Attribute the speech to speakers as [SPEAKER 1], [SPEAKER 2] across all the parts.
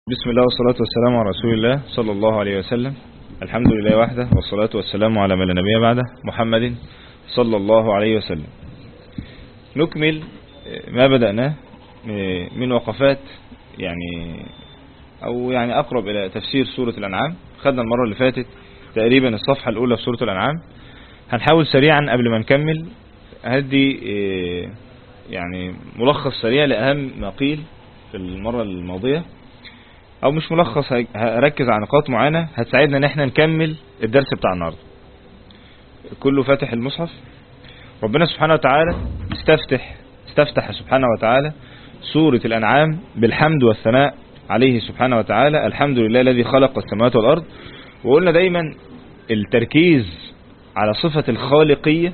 [SPEAKER 1] بسم الله والصلاة والسلام على رسول الله صلى الله عليه وسلم. الحمد لله وحده والصلاة والسلام على من لا نبي بعده محمد صلى الله عليه وسلم. نكمل ما بدأناه من وقفات يعني أقرب إلى تفسير سورة الأنعام. خدنا المرة اللي فاتت تقريبا الصفحة الأولى في سورة الأنعام. هنحاول سريعا قبل ما نكمل هدي يعني ملخص سريع لأهم ما قيل في المرة الماضية، او مش ملخص، هركز على نقاط معينة هتساعدنا ان احنا نكمل الدرس بتاع النهارده. كله فاتح المصحف. ربنا سبحانه وتعالى استفتح سبحانه وتعالى سورة الأنعام بالحمد والثناء عليه سبحانه وتعالى. الحمد لله الذي خلق السماوات والأرض. وقلنا دايما التركيز على صفة الخالقية،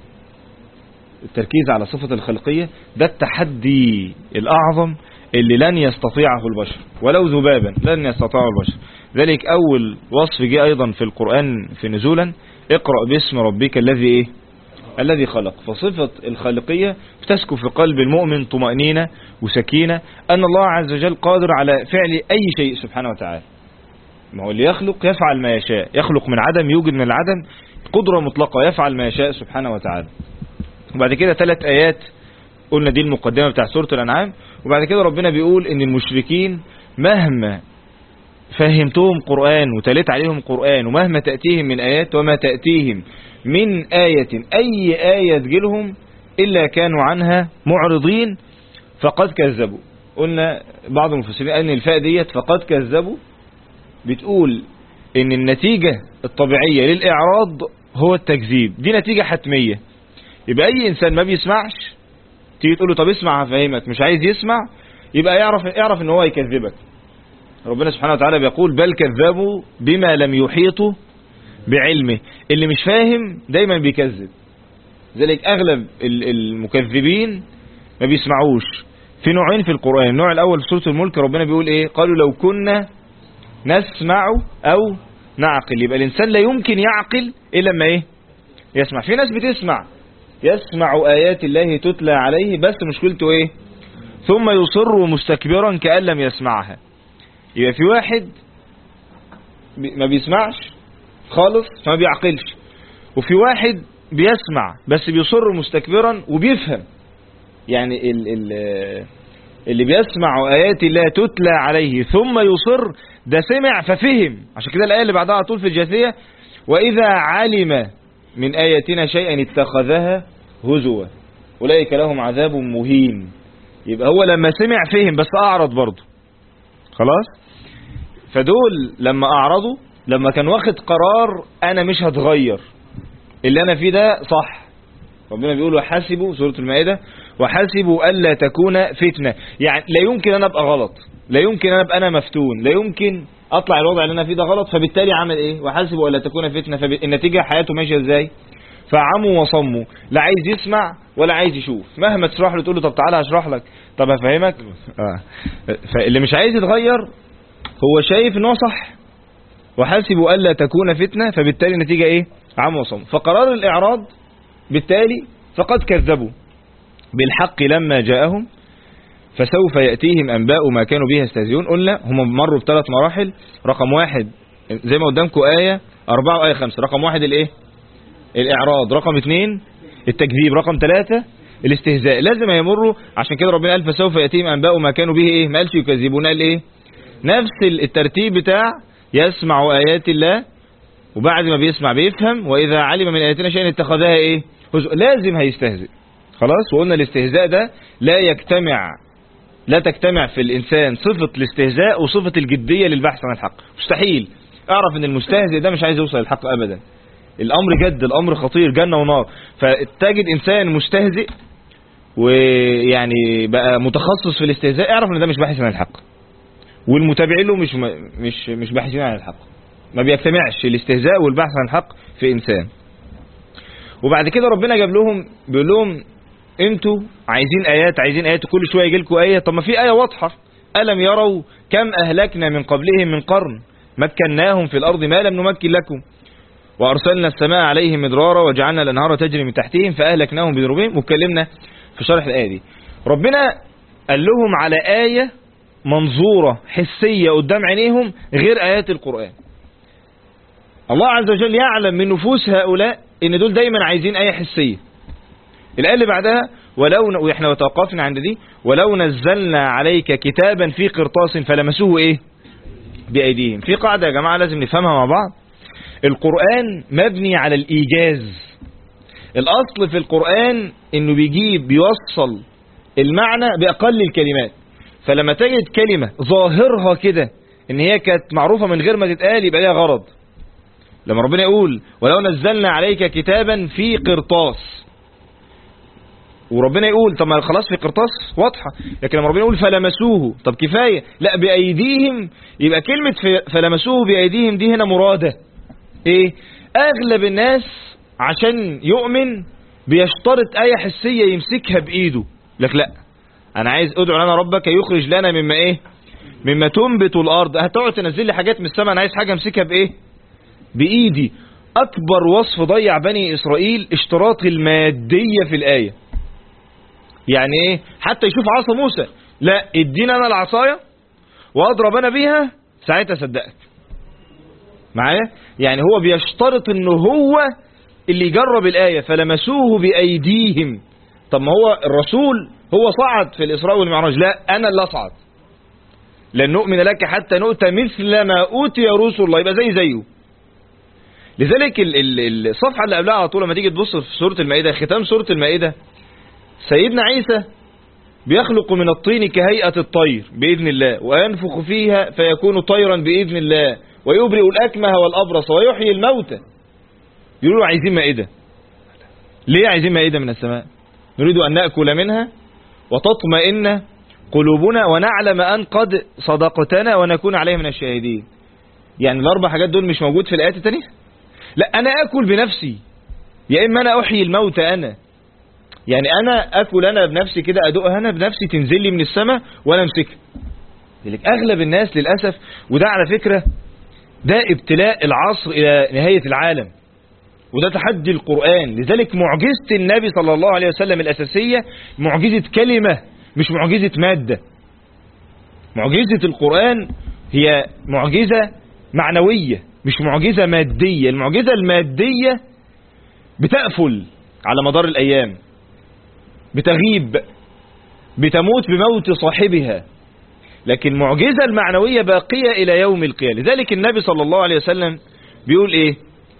[SPEAKER 1] ده التحدي الأعظم اللي لن يستطيعه البشر ولو ذبابا، لن يستطيعه البشر. ذلك أول وصف جاء أيضا في القرآن في نزولا: اقرأ باسم ربك الذي خلق. فصفة الخالقية بتسكب في قلب المؤمن طمأنينة وسكينة أن الله عز وجل قادر على فعل أي شيء سبحانه وتعالى. ما هو اللي يخلق يفعل ما يشاء، يخلق من عدم يوجد من العدم، قدرة مطلقة، يفعل ما يشاء سبحانه وتعالى. وبعد كده 3 آيات قلنا دي المقدمة بتاع سورة الأنعام. وبعد كده ربنا بيقول ان المشركين مهما فهمتهم قرآن وتلت عليهم قرآن ومهما تأتيهم من آيات وما تأتيهم من آية، أي آية تجيلهم إلا كانوا عنها معرضين فقد كذبوا. قلنا بعض المفسرين قال ان الفاء ديت فقد كذبوا بتقول ان النتيجة الطبيعية للإعراض هو التكذيب. دي نتيجة حتمية. يبقى أي إنسان ما بيسمعش تيجي تقول له طب اسمع هفهمك، مش عايز يسمع، يبقى يعرف ان هو يكذبك. ربنا سبحانه وتعالى بيقول بل كذبوا بما لم يحيطوا بعلمه. اللي مش فاهم دايما بيكذب. ذلك اغلب المكذبين ما بيسمعوش. في نوعين في القرآن. النوع الاول في سورة الملك ربنا بيقول ايه؟ قالوا لو كنا نسمع او نعقل. يبقى الانسان لا يمكن يعقل الا لما ايه؟ يسمع. في ناس بتسمع، يسمع آيات الله تتلى عليه، بس مشكلته ايه؟ ثم يصر مستكبرا كأن لم يسمعها. يبقى في واحد ما بيسمعش خالص فما بيعقلش، وفي واحد بيسمع بس بيصر مستكبرا وبيفهم. يعني اللي بيسمع آيات الله تتلى عليه ثم يصر ده سمع ففهم. عشان كده الآية اللي بعدها على طول في الجاثية: وإذا علم من آياتنا شيئا اتخذها هزوا أولئك لهم عذاب مهين. يبقى هو لما سمع فهم بس أعرض برضه. خلاص. فدول لما أعرضوا، لما كان واخد قرار أنا مش هتغير، اللي أنا فيه ده صح. ربنا بيقول وحاسبوا، سورة المائدة، وحاسبوا ألا تكون فتنة. يعني لا يمكن أنا أبقى غلط، لا يمكن أنا أبقى مفتون، لا يمكن أطلع الوضع اللي أنا فيه ده غلط. فبالتالي عمل إيه؟ وحاسبوا ألا تكون فتنة. فالنتيجة حياته ماشية إزاي؟ فعموا وصموا، لا عايز يسمع ولا عايز يشوف. مهما تشرح له تقول له طب تعالى هشرح لك، طب هفهمك. فاللي مش عايز يتغير هو شايف ان هو صح. وحاسبوا ألا تكون فتنة. فبالتالي النتيجة ايه؟ عموا وصموا. فقرار الإعراض بالتالي فقد كذبوا بالحق لما جاءهم فسوف يأتيهم أنباء ما كانوا به يستهزئون. قلنا هم مروا ب3 مراحل. رقم 1 زي ما قدامكم آية 4 وآية 5. رقم 1 الايه؟ الإعراض. رقم 2 التكذيب. رقم 3 الاستهزاء. لازم يمروا. عشان كده ربنا قال فسوف يأتيهم أنباء ما كانوا به ايه؟ ما قالش يكذبون، قال ايه؟ نفس الترتيب بتاع يسمع آيات الله، وبعد ما بيسمع بيفهم، وإذا علم من آياتنا شيئا اتخذها ايه؟ لازم هيستهزئ. خلاص. وقلنا الاستهزاء ده لا تجتمع في الإنسان صفة الاستهزاء وصفة الجدية للبحث عن الحق. مستحيل اعرف ان المستهزئ ده مش عايز يوصل للحق ابدا. الامر جد، الامر خطير، جنة ونار. فتجد انسان مستهزئ ويعني بقى متخصص في الاستهزاء، اعرف ان ده مش باحث عن الحق، والمتابعين له مش باحثين عن الحق. ما بيجتمعش الاستهزاء والبحث عن الحق في انسان. وبعد كده ربنا بيقول لهم انتوا عايزين ايات، كل شويه يجي لكم ايه. طب ما في ايه واضحه: الم يروا كم اهلكنا من قبلهم من قرن مكناهم في الارض ما لم نمكن لكم وأرسلنا السماء عليهم مدرارا وجعلنا الأنهار تجري من تحتهم فأهلكناهم بذنوبهم. واتكلمنا في شرح الآية دي. ربنا قال لهم على آية منظورة حسية قدام عينيهم غير آيات القرآن. الله عز وجل يعلم من نفوس هؤلاء ان دول دايما عايزين آية حسية. الآية اللي بعدها واحنا وتوقفنا عند دي ولو نزلنا عليك كتابا في قرطاس فلمسوه ايه بأيديهم. في قاعدة يا جماعة لازم نفهمها مع بعض. القرآن مبني على الإيجاز. الأصل في القرآن انه بيوصل المعنى بأقل الكلمات. فلما تجد كلمة ظاهرها كده ان هي كانت معروفة من غير ما تتقال يبقى ليها غرض. لما ربنا يقول ولو نزلنا عليك كتابا في قرطاس، وربنا يقول طب ما خلاص في قرطاس واضحة، لكن لما ربنا يقول فلمسوه طب كفاية، لا بأيديهم، يبقى كلمة فلمسوه بأيديهم دي هنا مرادة ايه؟ اغلب الناس عشان يؤمن بيشترط آية حسية يمسكها بإيده. لك لا، انا عايز ادعو لنا ربك يخرج لنا مما ايه؟ مما تنبت الارض. هتقعد تنزل لي حاجات من السماء، انا عايز حاجة امسكها بايه؟ بايدي. اكبر وصف ضيع بني اسرائيل اشتراط المادية في الآية. يعني ايه؟ حتى يشوف عصا موسى، لا ادينا انا العصاية واضرب انا بيها ساعتها صدقت معايا. يعني هو بيشترط انه هو اللي يجرب الآية فلمسوه بأيديهم. طب ما هو الرسول هو صعد في الإسراء والمعراج، لا أنا اللي أصعد، لن نؤمن لك حتى نؤتى مثل ما أوتي رسل الله، يبقى زيه. لذلك الصفحة اللي قبلها على طول لما تيجي تبص في سورة المائدة، ختام سورة المائدة، سيدنا عيسى بيخلق من الطين كهيئة الطير بإذن الله وينفخ فيها فيكون طيرا بإذن الله ويبرئ الأكمه والأبرص ويحيي الموتى. يقولوا عايزين مائدة. ليه عايزين مائدة من السماء؟ نريد أن نأكل منها وتطمئن قلوبنا ونعلم أن قد صدقتنا ونكون عليه من الشاهدين. يعني الأربع حاجات دول مش موجود في الآيات التانية؟ لا، أنا أكل بنفسي، يا إما أنا أحيي الموتى، أنا يعني أنا أكل أنا بنفسي كده، أدوقها أنا بنفسي، تنزل لي من السماء وأنا أمسكها. لذلك أغلب الناس للأسف، وده على فكرة ده ابتلاء العصر إلى نهاية العالم، وده تحدي القرآن. لذلك معجزة النبي صلى الله عليه وسلم الأساسية معجزة كلمة مش معجزة مادة. معجزة القرآن هي معجزة معنوية مش معجزة مادية. المعجزة المادية بتأفل على مدار الأيام، بتغيب، بتموت بموت صاحبها، لكن المعجزة المعنوية باقية إلى يوم القيامة. لذلك النبي صلى الله عليه وسلم بيقول إيه؟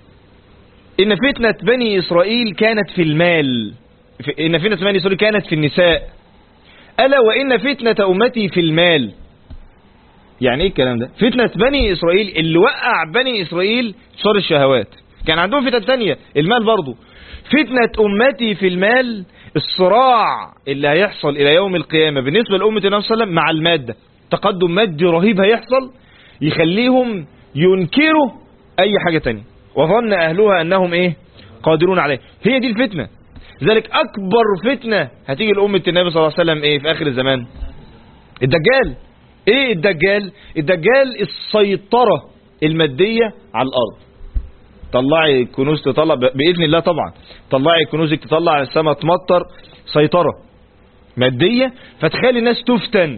[SPEAKER 1] إن فتنة بني إسرائيل كانت في المال، إن فتنة بني إسرائيل كانت في النساء، ألا وإن فتنة أمتي في المال. يعني إيه الكلام ده؟ فتنة بني إسرائيل اللي وقع بني إسرائيل شر الشهوات، كان عندهم فتنة تانية المال برضو. فتنة أمتي في المال، الصراع اللي هيحصل إلى يوم القيامة بالنسبة لأمة النبي صلى الله عليه وسلم مع المادة، تقدم مادي رهيب هيحصل يخليهم ينكروا أي حاجة تانية، وظن أهلها أنهم إيه؟ قادرون عليه. هي دي الفتنة. لذلك أكبر فتنة هتيجي لأمة النبي صلى الله عليه وسلم إيه في آخر الزمان؟ الدجال. إيه الدجال؟ الدجال السيطرة المادية على الأرض. طلعي الكنوز تطلع بإذن الله، طبعا طلعي كنوزك تطلع السماء تمطر، سيطرة مادية، فتخلي الناس تفتن.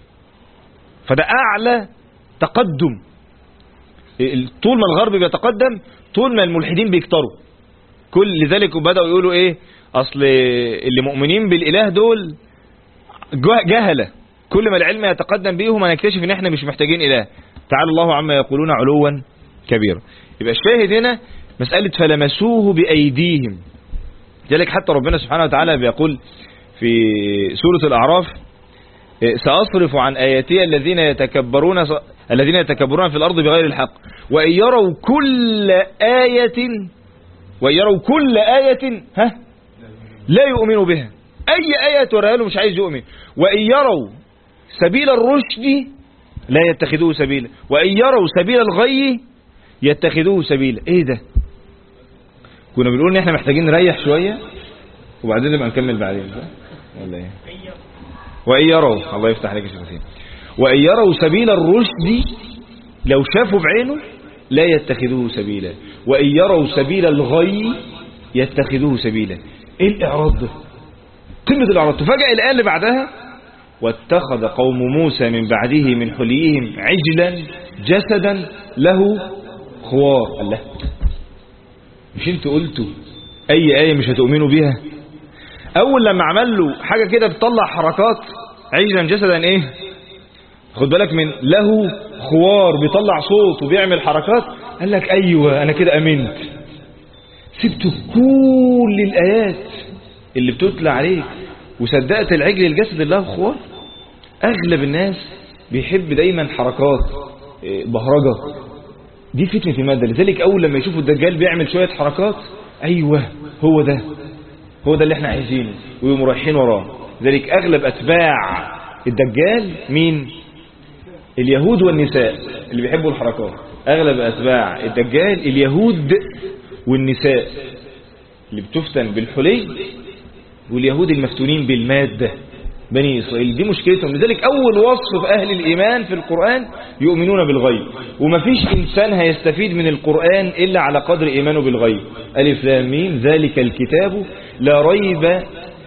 [SPEAKER 1] فده أعلى تقدم. طول ما الغرب بيتقدم طول ما الملحدين بيكتروا. لذلك بدأوا يقولوا ايه؟ اصل اللي مؤمنين بالإله دول جهلة، كل ما العلم يتقدم بيهم هنكتشف ان احنا مش محتاجين إله. تعالى الله عما يقولون علوا كبيرا. يبقى الشاهد هنا مسألة فلمسوه بأيديهم. لذلك حتى ربنا سبحانه وتعالى بيقول في سورة الأعراف سأصرف عن آياتي الذين يتكبرون في الأرض بغير الحق وإن يروا كل آية لا يؤمنوا بها. أي آية توريها له مش عايز يؤمن. وإن يروا سبيل الرشد لا يتخذوه سبيلا وإن يروا سبيل الغي يتخذوه سبيلا. ايه ده؟ كنا بنقول ان احنا محتاجين نريح شوية وبعدين نبقى نكمل بعدين، ولا ايه؟ وإن يروا، الله يفتح عليك يا شيخ، وإن يروا سبيل الرشد لو شافوا بعينه لا يتخذوه سبيلا وإن يروا سبيل الغي يتخذوه سبيلا. ايه الإعراض ده؟ قمة الإعراض. تفاجأ الآية اللي بعدها واتخذ قوم موسى من بعده من حليهم عجلا جسدا له خوار. الله، مش انتوا قلتوا اي آية مش هتؤمنوا بيها؟ اول لما عمل له حاجة كده بتطلع حركات، عجلا جسدا ايه، خد بالك من له خوار، بيطلع صوت وبيعمل حركات، قال لك ايوه انا كده امنت. سبت كل الايات اللي بتتلى عليك وصدقت العجل الجسد اللي له خوار. اغلب الناس بيحب دايما حركات بهرجة، دي فتنة المادة. لذلك اول لما يشوفوا الدجال بيعمل شوية حركات، ايوه هو ده اللي احنا عايزينه، ويقوموا رايحين وراه. لذلك اغلب اتباع الدجال مين؟ اليهود والنساء اللي بيحبوا الحركات. اغلب اتباع الدجال اليهود والنساء اللي بتفتن بالحلي، واليهود المفتونين بالمادة، بني إسرائيل. دي مشكلتهم. لذلك أول وصف في أهل الإيمان في القرآن يؤمنون بالغيب، ومفيش إنسان هيستفيد من القرآن إلا على قدر إيمانه بالغيب. ألف لام ميم ذلك الكتاب لا ريب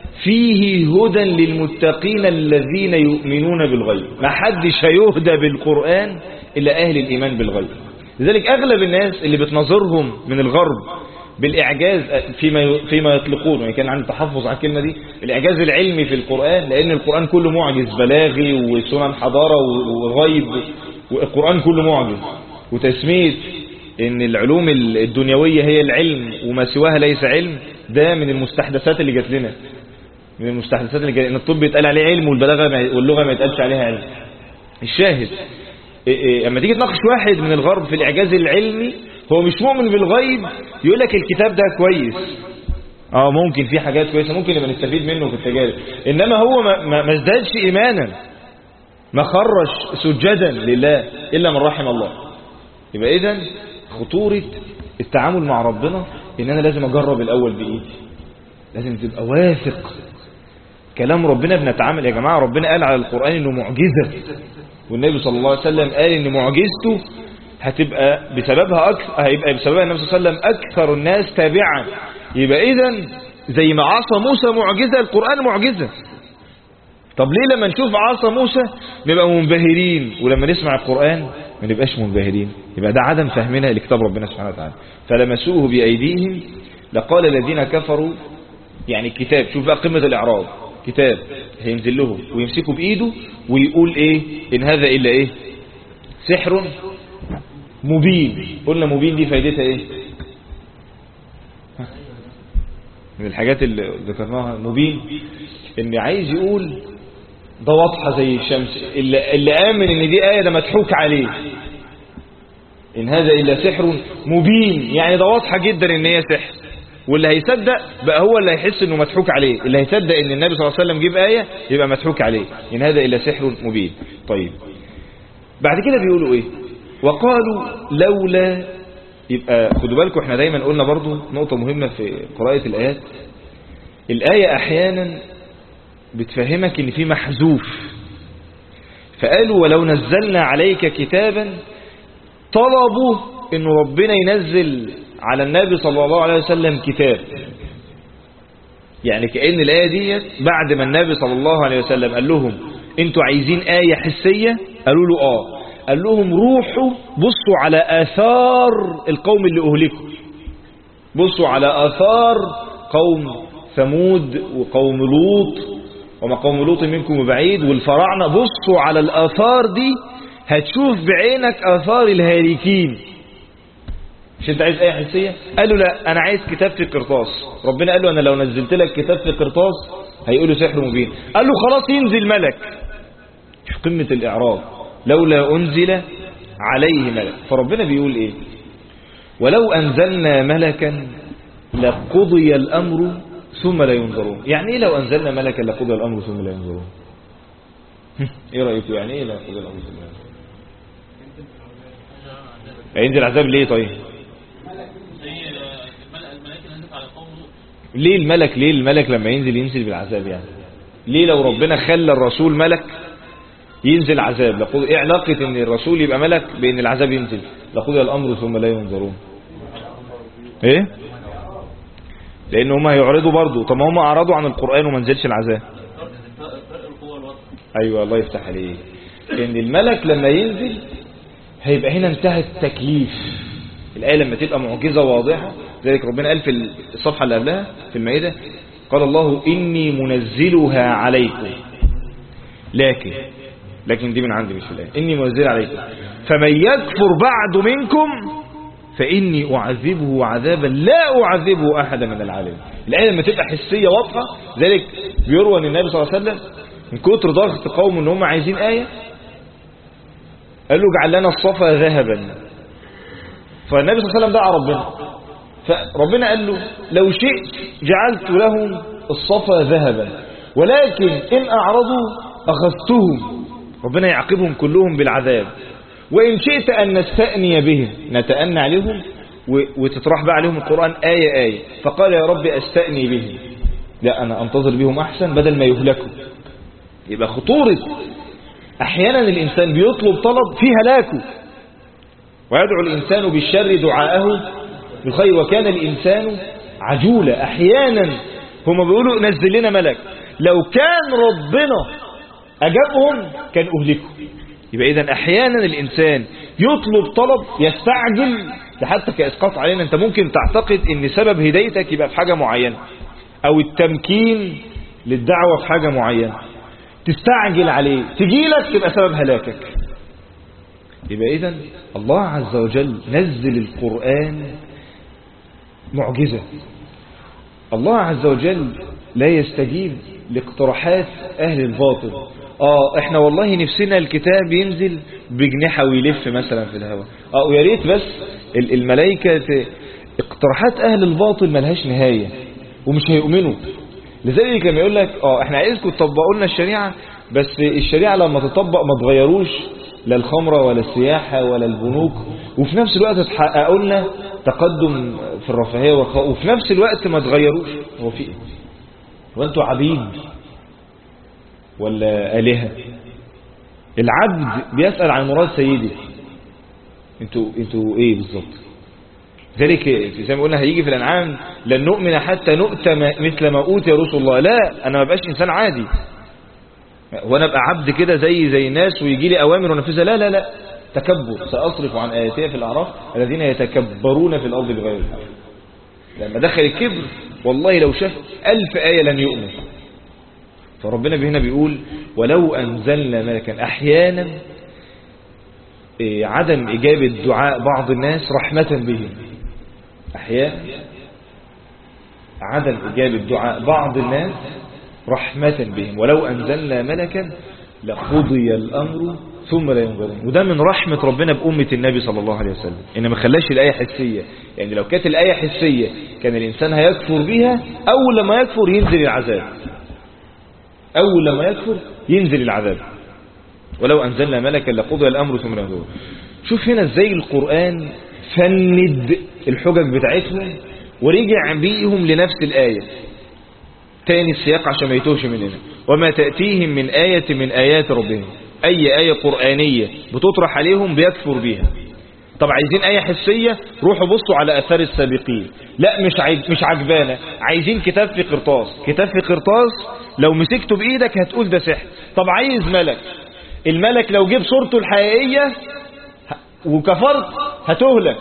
[SPEAKER 1] فيه هدى للمتقين الذين يؤمنون بالغيب. ما حدش هيهدى بالقرآن إلا أهل الإيمان بالغيب. لذلك أغلب الناس اللي بتنظرهم من الغرب بالإعجاز فيما يطلقون، يعني كان عندي تحفظ على الكلمة دي، الإعجاز العلمي في القرآن، لأن القرآن كله معجز بلاغي وسنن حضارة وغيب، والقرآن كله معجز. وتسمية إن العلوم الدنيوية هي العلم وما سواها ليس علم، ده من المستحدثات اللي جات لنا، من المستحدثات اللي جات لنا. إن الطب يتقال عليه علم واللغة ما يتقالش عليها علم. الشاهد اما تيجي تناقش واحد من الغرب في الإعجاز العلمي، هو مش مؤمن بالغيب، يقول لك الكتاب ده كويس، ممكن في حاجات كويسة ممكن نبقى نستفيد منه في التجارب، إنما هو ما ازدادش إيمانا، ما خرج سجدا لله إلا من رحم الله. يبقى إذن خطورة التعامل مع ربنا إن أنا لازم أجرب الأول بإيدي، لازم تبقى واثق كلام ربنا. بنتعامل يا جماعة، ربنا قال على القرآن إنه معجزة، والنبي صلى الله عليه وسلم قال إن معجزته هيبقى بسببها النبي صلى الله عليه وسلم أكثر الناس تابعا. يبقى إذن زي ما عصا موسى معجزة، القرآن معجزة. طب ليه لما نشوف عصا موسى نبقى منبهرين، ولما نسمع القرآن ما نبقاش منبهرين؟ يبقى ده عدم فهمنا لكتاب ربنا سبحانه وتعالى. فلمسوه بأيديهم لقال الذين كفروا، يعني الكتاب، شوف بقى قمة الإعراض، كتاب هينزل لهم ويمسكوا بإيده ويقول إيه؟ إن هذا إلا إيه؟ سحر مبين. قلنا مبين دي فايدتها إيه؟ من الحاجات اللي ذكرناها مبين، إن عايز يقول ده واضحة زي الشمس، اللي آمن إن دي آية ده مضحوك عليه. إن هذا إلا سحر مبين، يعني ده واضحة جدا إن هي سحر، واللي هيصدق بقى هو اللي هيحس إنه مضحوك عليه. اللي هيصدق إن النبي صلى الله عليه وسلم جيب آية يبقى مضحوك عليه. إن هذا إلا سحر مبين. طيب بعد كده بيقولوا إيه؟ وقالوا لولا. يبقى خدوا بالكم، احنا دايما قلنا برضو نقطة مهمة في قراءة الآيات، الآية أحيانا بتفهمك إن في محذوف. فقالوا ولو نزلنا عليك كتابا، طلبوا إن ربنا ينزل على النبي صلى الله عليه وسلم كتاب. يعني كأن الآية دي بعد ما النبي صلى الله عليه وسلم قال لهم انتوا عايزين آية حسية، قالوا له قال لهم روحوا بصوا على آثار القوم اللي أهلكوا، بصوا على آثار قوم ثمود وقوم لوط، وما قوم لوط منكم بعيد، والفراعنة. بصوا على الآثار دي هتشوف بعينك آثار الهالكين. مش انت عايز آية حسية؟ قالوا لا، أنا عايز كتاب في قرطاس. ربنا قال له أنا لو نزلت لك كتاب في قرطاس هيقولوا سحر مبين. قال له خلاص ينزل ملك. شوف قمة الإعراض، لولا أنزل عليه ملك. فربنا بيقول إيه؟ ولو أنزلنا ملكا لقضي الأمر ثم لا ينظرون. يعني إيه لو أنزلنا ملكا لقضي الأمر ثم لا ينظرون؟ إيه رأيكم؟ يعني إيه لا يقضي الأمر ثم لا ينظرون؟ هينزل عذاب ليه طيب؟ ليه الملك لما ينزل بالعذاب؟ يعني ليه لو ربنا خلى الرسول ملك ينزل عذاب؟ ايه علاقة ان الرسول يبقى ملك بان العذاب ينزل؟ لقضي الامر ثم لا ينظرون. ايه؟ لان هم هيعرضوا برضو. طب ما هم اعرضوا عن القرآن وما نزلش العذاب. ايوه الله يفتح عليك. ان الملك لما ينزل هيبقى هنا انتهى التكليف. الآية لما تبقى معجزة واضحة، ذلك ربنا قال في الصفحة اللي قبلها في المائدة قال الله إني منزلها عليكم، لكن دي من عندي مش في الآية. إني منزلها عليكم فمن يكفر بعد منكم فإني أعذبه عذابا لا أعذبه أحدا من العالمين. الآية لما تبقى حسية واضحة، ذلك بيروى أن النبي صلى الله عليه وسلم من كتر ضغط قوم ان هم عايزين آية قال له اجعل لنا الصفا ذهبا. فالنبي صلى الله عليه وسلم دعا ربنا، فربنا قال له لو شئت جعلت لهم الصفا ذهبا ولكن إن أعرضوا أخذتهم. ربنا يعاقبهم كلهم بالعذاب. وإن شئت أن نستأني بهم، نتأنى عليهم وتطرح بقى عليهم القرآن آية آية. فقال يا رب أستأني بهم، لا أنا أنتظر بهم أحسن بدل ما يهلكوا. يبقى خطورة أحيانا الإنسان بيطلب طلب فيه هلاكه. ويدعو الإنسان بالشر دعاءه بالخير وكان الإنسان عجولا. أحيانا هم بيقولوا نزل لنا ملك، لو كان ربنا أجابهم كان أهلكوا. يبقى إذن أحيانا الإنسان يطلب طلب يستعجل لحتى كإسقاط علينا. أنت ممكن تعتقد أن سبب هدايتك يبقى في حاجة معينة أو التمكين للدعوة في حاجة معينة، تستعجل عليه تجيلك تبقى سبب هلاكك. يبقى إذن الله عز وجل نزل القرآن معجزة. الله عز وجل لا يستجيب لاقتراحات أهل الباطل. احنا والله نفسنا الكتاب ينزل بجنحة ويلف مثلا في الهواء، ويا ريت بس الملائكة. اقتراحات أهل الباطل ملهاش نهاية ومش هيؤمنوا. لذلك لما يقول لك احنا عايزكم تطبقوا لنا الشريعة، بس الشريعة لما تطبق ما تغيروش لا الخمرة ولا السياحة ولا البنوك، وفي نفس الوقت تحققوا لنا تقدم في الرفاهية وفي نفس الوقت ما تغيروش. هو في ايه؟ وانتوا عبيد ولا آلهة؟ العبد بيسأل عن مراد سيده، انتوا ايه بالظبط؟ ذلك زي ما قلنا هيجي في الأنعام لن نؤمن حتى نؤتى مثل ما أوتي رسول الله. لا، أنا ما بقاش إنسان عادي وأنا أبقى عبد كده زي الناس ويجي لي أوامر ونفذها. لا لا لا، تكبر. سأصرف عن آياتي في الأعراف الذين يتكبرون في الأرض بغير الحق. لما دخل الكبر والله لو شاف 1000 آية لن يؤمن. فربنا هنا بيقول ولو أنزلنا ملكا. أحيانا عدم إجابة دعاء بعض الناس رحمة بهم. أحيانا عدم إجابة دعاء بعض الناس رحمة بهم. ولو أنزلنا ملكا لقضي الأمر ثم لا ينظرون. وده من رحمة ربنا بأمة النبي صلى الله عليه وسلم إن ما خلاش الآية حسية. يعني لو كانت الآية حسية كان الإنسان هيكفر بها. أول لما يكفر ينزل العذاب، أول لما يكفر ينزل العذاب. ولو أنزلنا ملكا لقضي الأمر ثم لا ينظرون. شوف هنا ازاي القرآن فند الحجج بتاعتهم ورجع بيهم لنفس الآية تاني السياق عشان ما يتوهش مننا. وما تأتيهم من آية من آيات ربهم. أي آية قرآنية بتطرح عليهم بيكفر بيها. طب عايزين آية حسية، روحوا بصوا على أثار السابقين. لا مش عجبانا، عايزين كتاب في قرطاس. كتاب في قرطاس لو مسكته بإيدك هتقول ده سحر. طب عايز ملك، الملك لو جيب صورته الحقيقية وكفرت هتهلك.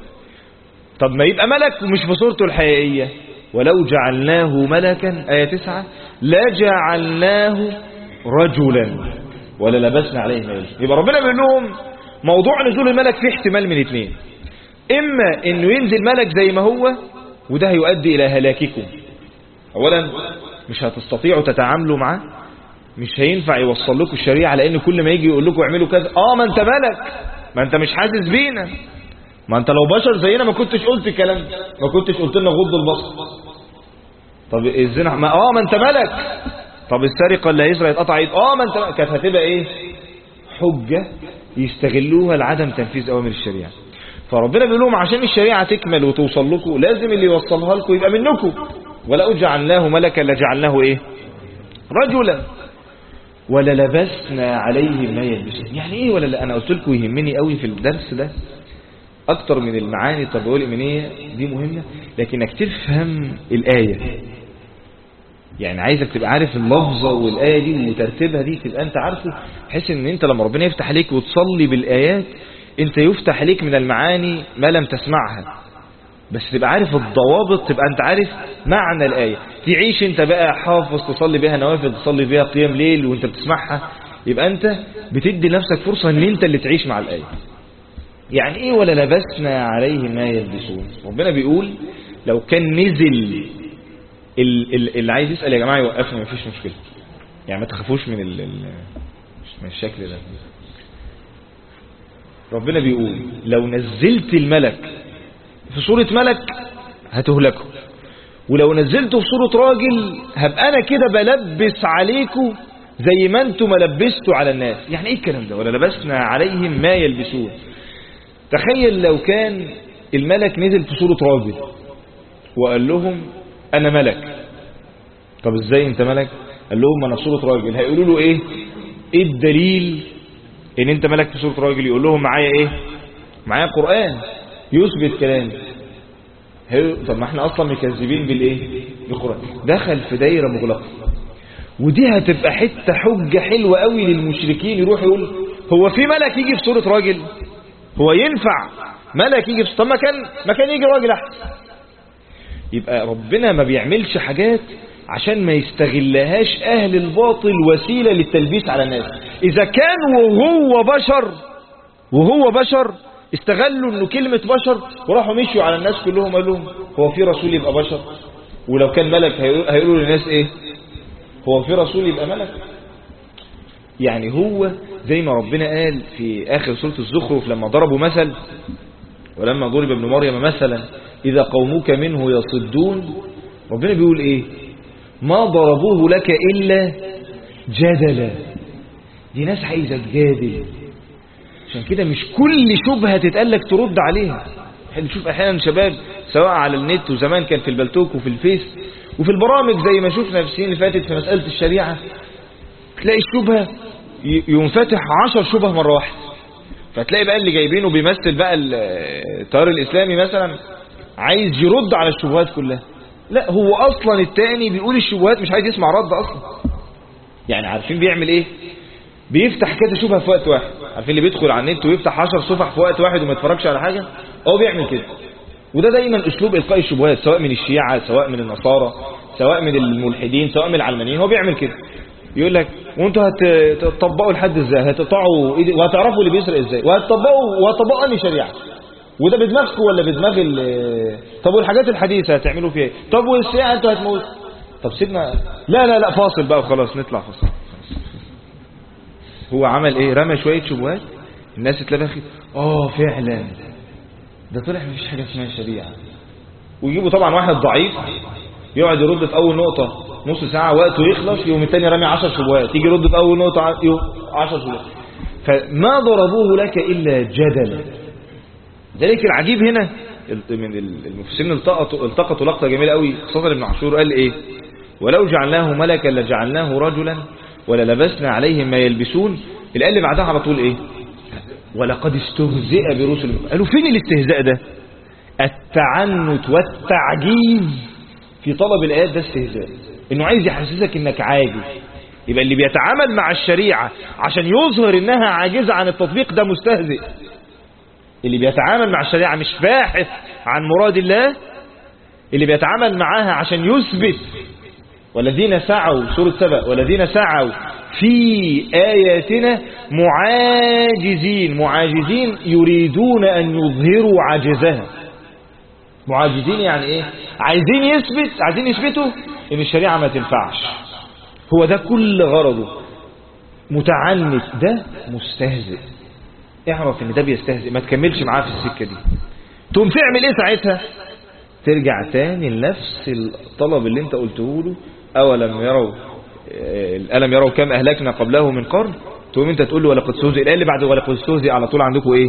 [SPEAKER 1] طب ما يبقى ملك ومش في صورته الحقيقية. ولو جعلناه ملكا آية 9 لجعلناه رجلا ولا لبسنا عليه ما يلبس. يبقى ربنا بيقول لهم موضوع نزول الملك فيه احتمال من اثنين. اما انه ينزل ملك زي ما هو وده هيؤدي الى هلاككم. اولا مش هتستطيعوا تتعاملوا معاه، مش هينفع يوصل لكم الشريعة لان كل ما يجي يقول لكم اعملوا كذا ما انت ملك، ما انت مش حاسس بينا، ما انت لو بشر زينا ما كنتش قلت الكلام ده، ما كنتش قلت لنا غض البصر. طب الزنا ما انت ملك. طب السرقة اللي هيسرق يتقطع ايد ما انت كانت هتبقى ايه؟ حجة يستغلوها لعدم تنفيذ اوامر الشريعة. فربنا بيقول لهم عشان الشريعة تكمل وتوصل لكم لازم اللي يوصلها لكم يبقى منكم. ولو جعلناه ملكا لجعلناه ايه؟ رجلا ولا لبسنا عليهم ما يلبسون. يعني ايه ولا لا؟ انا قلت لكم يهمني قوي في الدرس ده اكتر من المعاني التربويه الايمانيه دي مهمه، لكنك تفهم الايه. يعني عايزك تبقى عارف اللفظة والآية دي وترتيبها دي، تبقى انت عارفه، بحيث ان انت لما ربنا يفتح عليك وتصلي بالآيات انت يفتح عليك من المعاني ما لم تسمعها، بس تبقى عارف الضوابط، تبقى انت عارف معنى الآية، تعيش انت بقى حافظ تصلي بها نوافل، تصلي بها قيام ليل وانت بتسمعها، يبقى انت بتدي نفسك فرصة ان انت اللي تعيش مع الآية. يعني ايه ولا لبسنا عليهم ما يلبسون؟ ربنا بيقول لو كان نزل اللي عايز يسأل يا جماعة يوقفنا، مفيش مشكلة، يعني ما تخافوش من الشكل ده. ربنا بيقول لو نزلت الملك في صورة ملك هتهلكوا، ولو نزلته في صورة راجل هبقى انا كده بلبس عليكم زي ما انتم ما لبستوا على الناس. يعني ايه الكلام ده؟ ولا لبسنا عليهم ما يلبسون. تخيل لو كان الملك نزل في صورة راجل وقال لهم انا ملك. طب ازاي انت ملك؟ قال لهم انا في صورة راجل. هيقولوا له ايه الدليل ان انت ملك في صورة راجل؟ يقول لهم معايا ايه؟ معايا قرآن يثبت كلامي. طب ما احنا اصلا مكذبين بالايه؟ بالقرآن. دخل في دايرة مغلقة، ودي هتبقى حتة حجة حلوة قوي للمشركين، يروح يقول هو في ملك يجي في صورة راجل؟ هو ينفع ملك يجي في؟ طب ما كان يجي راجل احسن. يبقى ربنا ما بيعملش حاجات عشان ما يستغلهاش اهل الباطل وسيلة للتلبيس على الناس. اذا كان وهو بشر استغلوا انه كلمة بشر وراحوا مشوا على الناس كلهم، قال لهم هو في رسول يبقى بشر؟ ولو كان ملك هيقولوا للناس ايه؟ هو في رسول يبقى ملك؟ يعني هو زي ما ربنا قال في آخر سورة الزخرف لما ضربوا مثل، ولما ضرب ابن مريم مثلا إذا قومك منه يصدون، ربنا بيقول إيه؟ ما ضربوه لك إلا جدلا. دي ناس عايزة تجادل، عشان كده مش كل شبهة تتقالك ترد عليها. احنا نشوف أحيانا شباب سواء على النت، وزمان كان في البلتوك وفي الفيس وفي البرامج زي ما شفنا في السنين اللي فاتت في مسألة الشريعة، تلاقي الشبهة ينفتح 10 شبه مرة واحدة، فتلاقي بقى اللي جايبينه بيمثل بقى التيار الإسلامي مثلا عايز يرد على الشبهات كلها. لا، هو أصلا التاني بيقول الشبهات مش عايز يسمع رد أصلا. يعني عارفين بيعمل إيه؟ بيفتح كده شبهة في وقت واحد. عارفين اللي بيدخل على النت ويفتح 10 صفح في وقت واحد وما يتفرجش على حاجة؟ هو بيعمل كده. وده دايما أسلوب إلقاء الشبهات، سواء من الشيعة، سواء من النصارى، سواء من الملحدين، سواء من العلمانيين. هو بيعمل كده، يقول لك وانتوا هتطبقوا الحد ازاي؟ هتقطعوا وهتعرفوا اللي بيسرق ازاي؟ وهتطبقوا انهي شريعه؟ وده بدماغكم ولا بدماغ طب والحاجات الحديثه هتعملوا فيها ايه؟ طب والسياحه انتوا هتموت؟ طب سيبنا، لا فاصل بقى وخلاص، نطلع فاصل. هو عمل ايه؟ رمى شويه شبهات، الناس اتلبخت، فعلا ده طلع مفيش حاجه اسمها شريعه. ويجيبوا طبعا واحد ضعيف يقعد يرد في اول نقطه نص ساعة وقته يخلص، يوم التاني رمي 10 شبهات، يجي يرد في أول نقطة 10 شبهات. فما ضربوه لك إلا جدلا. ذلك العجيب هنا من المفسرين التقطوا لقطة جميلة قوي، خاصة ابن عاشور قال إيه؟ ولو جعلناه ملكا لجعلناه رجلا وللبسنا عليهم ما يلبسون. الآية اللي بعدها على طول إيه؟ ولقد استهزئ برسل. قالوا فين الاستهزاء ده؟ التعنت والتعجيز في طلب الآيات ده استهزاء، انه عايز يحسسك انك عاجز. يبقى اللي بيتعامل مع الشريعة عشان يظهر انها عاجزة عن التطبيق ده مستهزئ. اللي بيتعامل مع الشريعة مش باحث عن مراد الله، اللي بيتعامل معاها عشان يثبت والذين سعوا، سورة سبأ، والذين سعوا في آياتنا معاجزين يريدون أن يظهروا عجزها. معاجزين يعني ايه؟ عايزين يثبتوا ان الشريعة ما تنفعش. هو ده كل غرضه. متعنت، ده مستهزئ. اعرف ان ده بيستهزئ، ما تكملش معاه في السكة دي. تقوم تعمل ايه ساعتها؟ ترجع تاني لنفس الطلب اللي انت قلته له، ألم يروا كم أهلكنا قبله من قرن. تقوم انت تقول له ولقد استهزئ. الآية اللي بعد ولقد استهزئ على طول عندكم ايه؟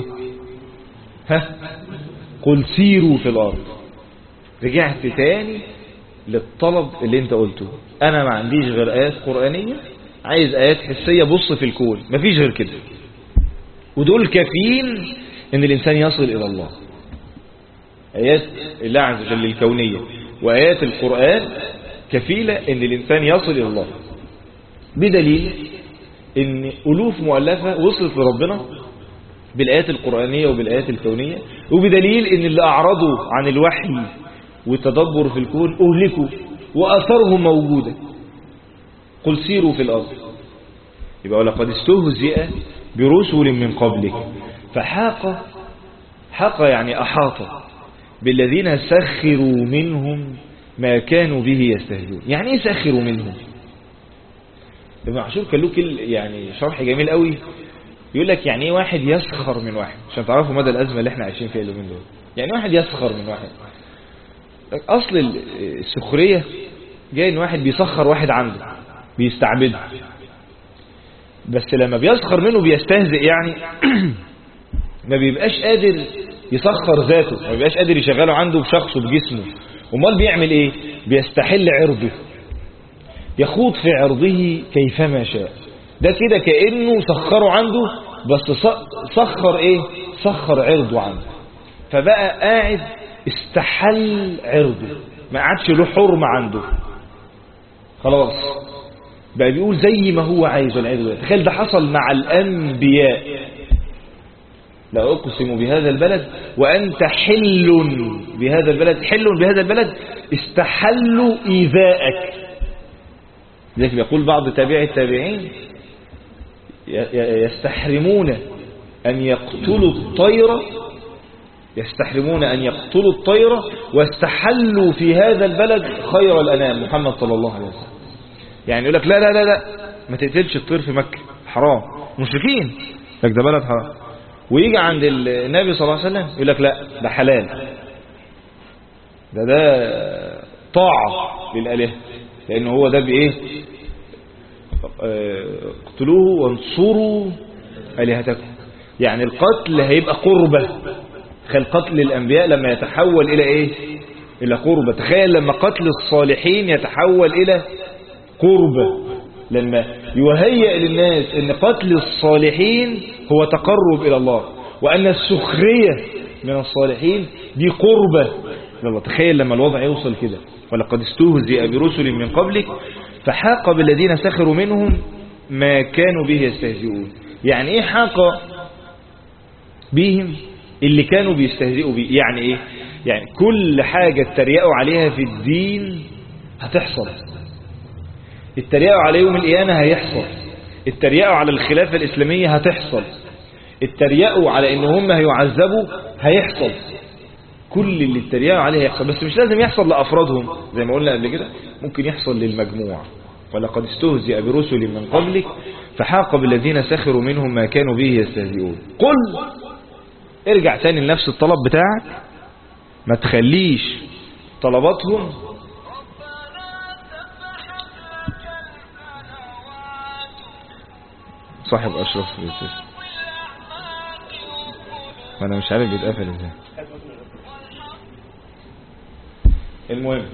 [SPEAKER 1] قل سيروا في الأرض. رجعت تاني للطلب اللي انت قلته. انا ما عنديش غير آيات قرآنية، عايز آيات حسية، بص في الكون، مفيش غير كده. ودول كافيين ان الانسان يصل الى الله. آيات الله عز وجل الكونية وآيات القرآن كفيلة ان الانسان يصل الى الله، بدليل ان الوف مؤلفة وصلت لربنا بالايات القرآنية وبالايات الكونية، وبدليل ان اللي اعرضوا عن الوحي والتدبر في الكون اهلكوا واثرهم موجودة. قل سيروا في الارض. يبقى ولقد استهزئ برسل من قبلك فحاق يعني احاط بالذين سخروا منهم ما كانوا به يستهزئون. يعني ايه سخروا منهم؟ ابن عاشور كان له يعني شرح جميل قوي، يقول لك يعني ايه واحد يسخر من واحد، عشان تعرفوا مدى الازمه اللي احنا عايشين فيها اليومين دول. يعني واحد يسخر من واحد، اصل السخريه جاي ان واحد بيسخر واحد عنده بيستعبده، بس لما بيسخر منه بيستهزئ يعني ما بيبقاش قادر يسخر ذاته، ما بيبقاش قادر يشغله عنده بشخصه بجسمه. امال بيعمل ايه؟ بيستحل عرضه، يخوض في عرضه كيفما شاء. ده كده كأنه سخره عنده، بس سخر ايه؟ سخر عرضه عنده، فبقى قاعد استحل عرضه، ما قعدش له حرمة عنده، خلاص بقى بيقول زي ما هو عايز العرض. تخيل ده حصل مع الأنبياء. لا أقسم بهذا البلد وأنت حل بهذا البلد. حل بهذا البلد استحلوا إيذاءك. لذلك بيقول بعض تابعي التابعين يستحرمون أن يقتلوا الطير، يستحرمون أن يقتلوا الطير واستحلوا في هذا البلد خير الأنام محمد صلى الله عليه وسلم. يعني يقول لك لا لا لا لا ما تقتلش الطير في مكة، حرام، مشركين، لك ده بلد حرام. ويجي عند النبي صلى الله عليه وسلم يقول لك لا ده حلال، ده طاعة للآلهة، لأنه هو ده بإيه؟ اقتلوه وانصروا آلهتكم. يعني القتل هيبقى قربة. تخيل قتل الأنبياء لما يتحول إلى إيه؟ إلى قربة. تخيل لما قتل الصالحين يتحول إلى قربة، لما يهيئ للناس أن قتل الصالحين هو تقرب إلى الله، وأن السخرية من الصالحين دي قربة إلى الله. تخيل لما الوضع يوصل كده. ولقد استهزئ برسل من قبلك فحاق بالذين سخروا منهم ما كانوا به يستهزئون. يعني ايه حاق بهم؟ اللي كانوا بيستهزئوا به. يعني ايه؟ يعني كل حاجة اتريقوا عليها في الدين هتحصل. اتريقوا على يوم القيامة هيحصل. اتريقوا على الخلافة الإسلامية هتحصل. اتريقوا على ان هم هيعذبوا هيحصل. كل اللي اتريقوا عليه هيحصل، بس مش لازم يحصل لأفرادهم زي ما قلنا قبل كده، ممكن يحصل للمجموع. ولقد استهزئ برسل من قبلك فحاق بالذين سخروا منهم ما كانوا به يستهزئون. قل، ارجع تاني لنفس الطلب بتاعك، ما تخليش طلباتهم صاحب أشرف الرسل. وانا مش عارف بيتقفل ازاي. المهم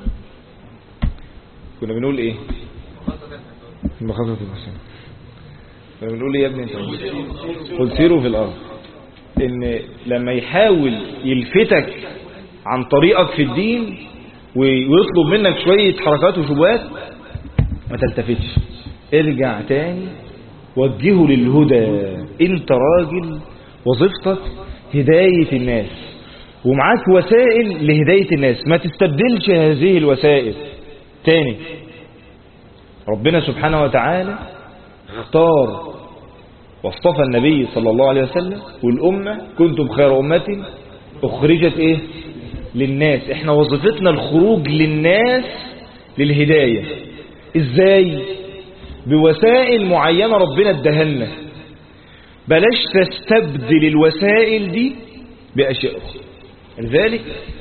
[SPEAKER 1] كنا بنقول ايه؟ مخاطرة المسلم. كنا بنقول ايه يا ابني انت؟ قل سيروا في الارض. ان لما يحاول يلفتك عن طريقك في الدين ويطلب منك شوية حركات وشبهات ما تلتفتش، ارجع تاني وجهه للهدى. انت راجل وظيفتك هداية الناس ومعاك وسائل لهداية الناس، ما تستبدلش هذه الوسائل. تاني، ربنا سبحانه وتعالى اختار واصطفى النبي صلى الله عليه وسلم والأمة، كنتم خير أمة أخرجت إيه؟ للناس. احنا وظيفتنا الخروج للناس للهداية. ازاي؟ بوسائل معينة ربنا ادهلنا. بلاش تستبدل الوسائل دي بأشياء أخرى. لذلك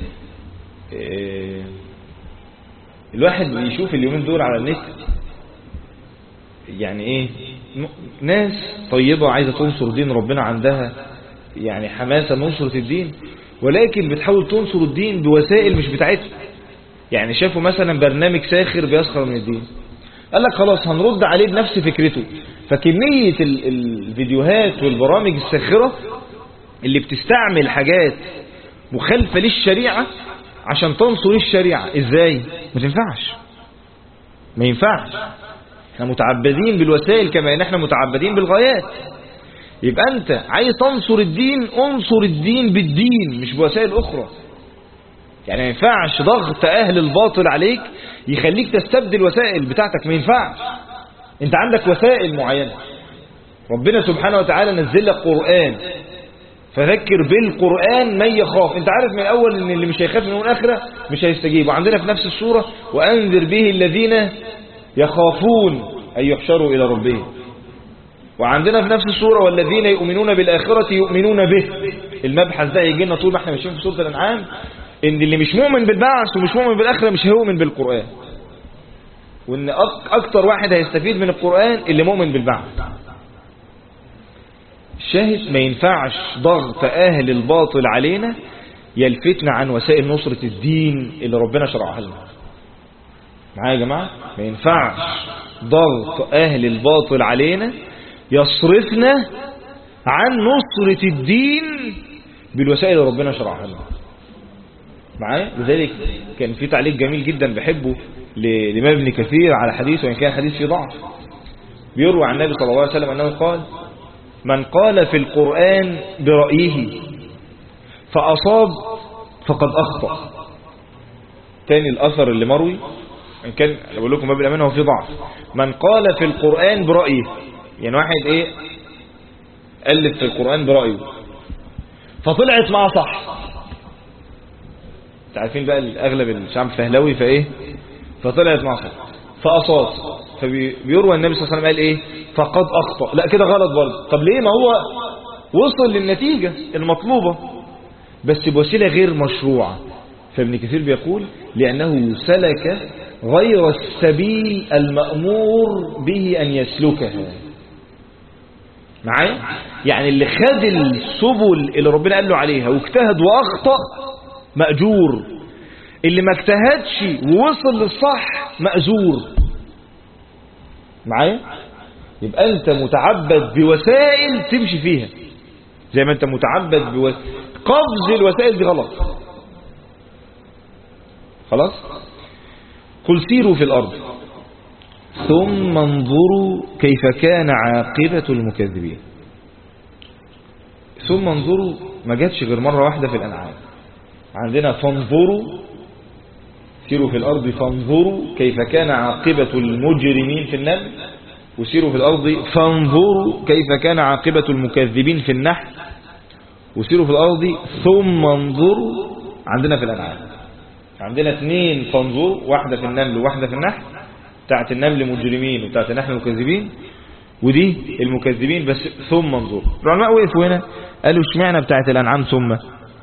[SPEAKER 1] الواحد بيشوف اليومين دول على النت يعني ايه، ناس طيبة عايزة تنصر دين ربنا، عندها يعني حماسة نصرة الدين، ولكن بتحاول تنصر الدين بوسائل مش بتاعتها. يعني شافوا مثلا برنامج ساخر بيسخر من الدين، قال لك خلاص هنرد عليه بنفس فكرته. فكمية الفيديوهات والبرامج الساخرة اللي بتستعمل حاجات مخالفة للشريعة عشان تنصر الشريعة، ازاي؟ ما تنفعش. ما ينفعش. احنا متعبدين بالوسائل كما ان احنا متعبدين بالغايات. يبقى انت عايز تنصر الدين، انصر الدين بالدين مش بوسائل اخرى. يعني ما ينفعش ضغط اهل الباطل عليك يخليك تستبدل الوسائل بتاعتك، ما ينفعش. انت عندك وسائل معينة. ربنا سبحانه وتعالى نزل لك قرآن، فذكر بالقرآن من يخاف. انت عارف من الاول ان اللي مش هيخاف من الاخرة مش هيستجيب. وعندنا في نفس السورة وانذر به الذين يخافون ان يحشروا الى ربهم. وعندنا في نفس السورة والذين يؤمنون بالآخرة يؤمنون به. المبحث ده يجي لنا طول ما احنا ماشيين في سورة الأنعام، ان اللي مش مؤمن بالبعث ومش مؤمن بالآخرة مش هيؤمن بالقرآن، وان اكتر واحد هيستفيد من القرآن اللي مؤمن بالبعث. الشاهد ما ينفعش ضغط اهل الباطل علينا يلفتنا عن وسائل نصرة الدين اللي ربنا شرعها لنا. معايا يا جماعة؟ ما ينفعش ضغط اهل الباطل علينا يصرفنا عن نصرة الدين بالوسائل اللي ربنا شرعها لنا. معايا؟ لذلك كان في تعليق جميل جدا بحبه لإمام ابن كثير على حديث، وإن كان حديث فيه ضعف. بيروى عن النبي صلى الله عليه وسلم أنه قال: من قال في القرآن برأيه فأصاب فقد أخطأ. تاني الأثر اللي مروي، إن كان بقول لكم باب الأمانة هو فيه ضعف. من قال في القرآن برأيه، يعني واحد ألف في القرآن برأيه فطلعت معه صح. عارفين بقى اغلب الشعب فهلوي فطلعت معه صح فأصاب. فبيروى النبي صلى الله عليه وسلم قال فقد أخطأ. لا كده غلط برضه. طب ليه؟ ما هو وصل للنتيجة المطلوبة بس بوسيلة غير مشروعة. فابن كثير بيقول لأنه سلك غير السبيل المأمور به أن يسلكها. معايا؟ يعني اللي خد السبل اللي ربنا قال له عليها واجتهد وأخطأ مأجور، اللي ما اجتهدش ووصل للصح مأزور. معايا؟ يبقى أنت متعبد بوسائل تمشي فيها زي ما أنت متعبد قفز الوسائل دي غلط. خلاص؟ قل سيروا في الأرض ثم انظروا كيف كان عاقبة المكذبين. ثم انظروا ما جاتش غير مرة واحدة في الأنعام. عندنا فانظروا، سيروا في الأرض فانظروا كيف كان عاقبة المجرمين في النمل، وسيروا في الأرض فانظروا كيف كان عاقبة المكذبين في النحل، وسيروا في الأرض ثم انظروا عندنا في الأنعام. عندنا 2 فانظروا، واحدة في النمل وواحدة في النحل. بتاعت النمل مجرمين وبتاعت النحل مكذبين، ودي المكذبين بس ثم انظروا. العلماء وقفوا هنا قالوا اشمعنى بتاعت الأنعام ثم؟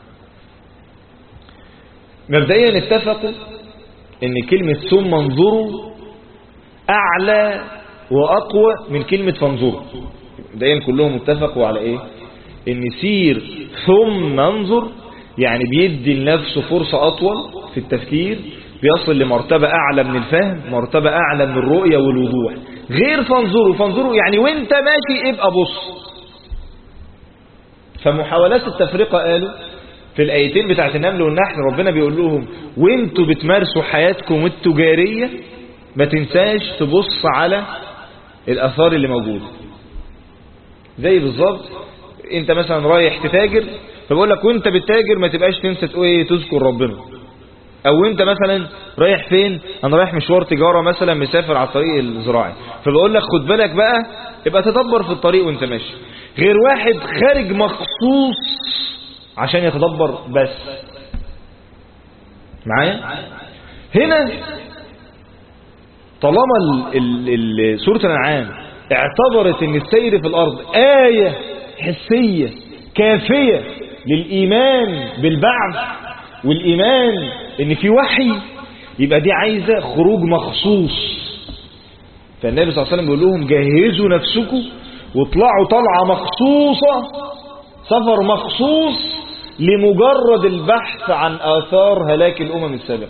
[SPEAKER 1] مبدئيا اتفقوا ان كلمة ثم انظروا اعلى واقوى من كلمة فانظروا. مبدئيا كلهم اتفقوا على ان سير ثم انظر، يعني بيدي لنفسه فرصة اطول في التفكير، بيصل لمرتبة اعلى من الفهم، مرتبة اعلى من الرؤية والوضوح. غير فانظروا يعني وانت ماشي ابقى بص. فمحاولات التفرقة قالوا في الآيتين بتاعت النمل والنحل ربنا بيقول لهم وانتوا بتمارسوا حياتكم التجارية ما تنساش تبص على الأثار اللي موجودة. زي بالظبط انت مثلا رايح تتاجر، فبقول لك وانت بتتاجر ما تبقاش تنسى تذكر ربنا. او انت مثلا رايح فين؟ انا رايح مشوار تجارة مثلا، مسافر على الطريق الزراعي، فبقول لك خد بالك بقى ابقى تدبر في الطريق وانت ماشي. غير واحد خارج مخصوص عشان يتدبر بس. معايا؟ هنا طالما سورة الأنعام اعتبرت ان السير في الأرض آية حسية كافية للإيمان بالبعث والإيمان ان في وحي، يبقى دي عايزة خروج مخصوص. فالنبي صلى الله عليه وسلم بيقول لهم جهزوا نفسكم واطلعوا طلعة مخصوصة، سفر مخصوص لمجرد البحث عن آثار هلاك الأمم السابقة.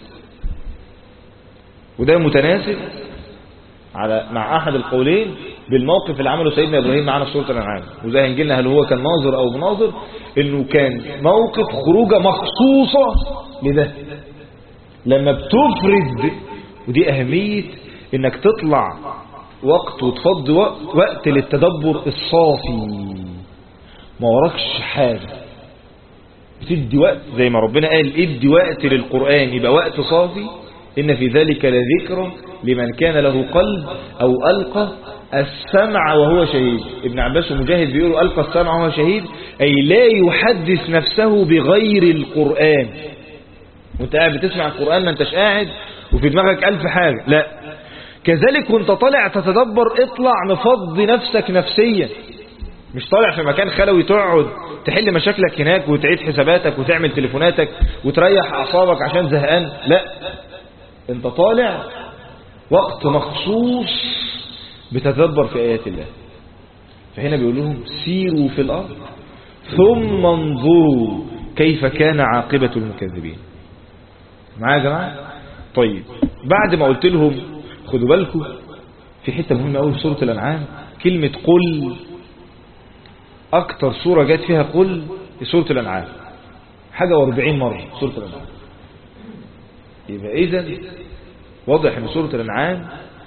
[SPEAKER 1] وده متناسب مع أحد القولين بالموقف اللي عمله سيدنا إبراهيم معنا في سورة الأنعام. وده هنجيلنا هل هو كان ناظر أو مناظر، إنه كان موقف خروجة مخصوصة لده. لما بتفرد، ودي أهمية انك تطلع وقت وتفضي وقت للتدبر الصافي، ما وراكش حاجة، بتدي وقت زي ما ربنا قال ادي وقت للقرآن يبقى وقت صافي. إن في ذلك لذكرى لمن كان له قلب أو ألقى السمع وهو شهيد. ابن عباس ومجاهد بيقولوا ألقى السمع وهو شهيد، أي لا يحدث نفسه بغير القرآن. وانت قاعد بتسمع القرآن ما انتش قاعد وفي دماغك ألف حاجة، لا. كذلك وانت طالع تتدبر اطلع مفضي نفسك نفسيا، مش طالع في مكان خلوي تقعد تحل مشاكلك هناك وتعيد حساباتك وتعمل تليفوناتك وتريح أعصابك عشان زهقان، لا. انت طالع وقت مخصوص بتتدبر في آيات الله. فهنا بيقول لهم سيروا في الأرض ثم انظروا كيف كان عاقبة المكذبين. معايا يا جماعة؟ طيب بعد ما قلت لهم خدوا بالكم في حتة مهمة قوي في سورة الأنعام، كلمة قل. أكتر سورة جات فيها قل في سورة الأنعام، حاجة و40 مرة سورة الأنعام. يبقى إذن واضح أن سورة الأنعام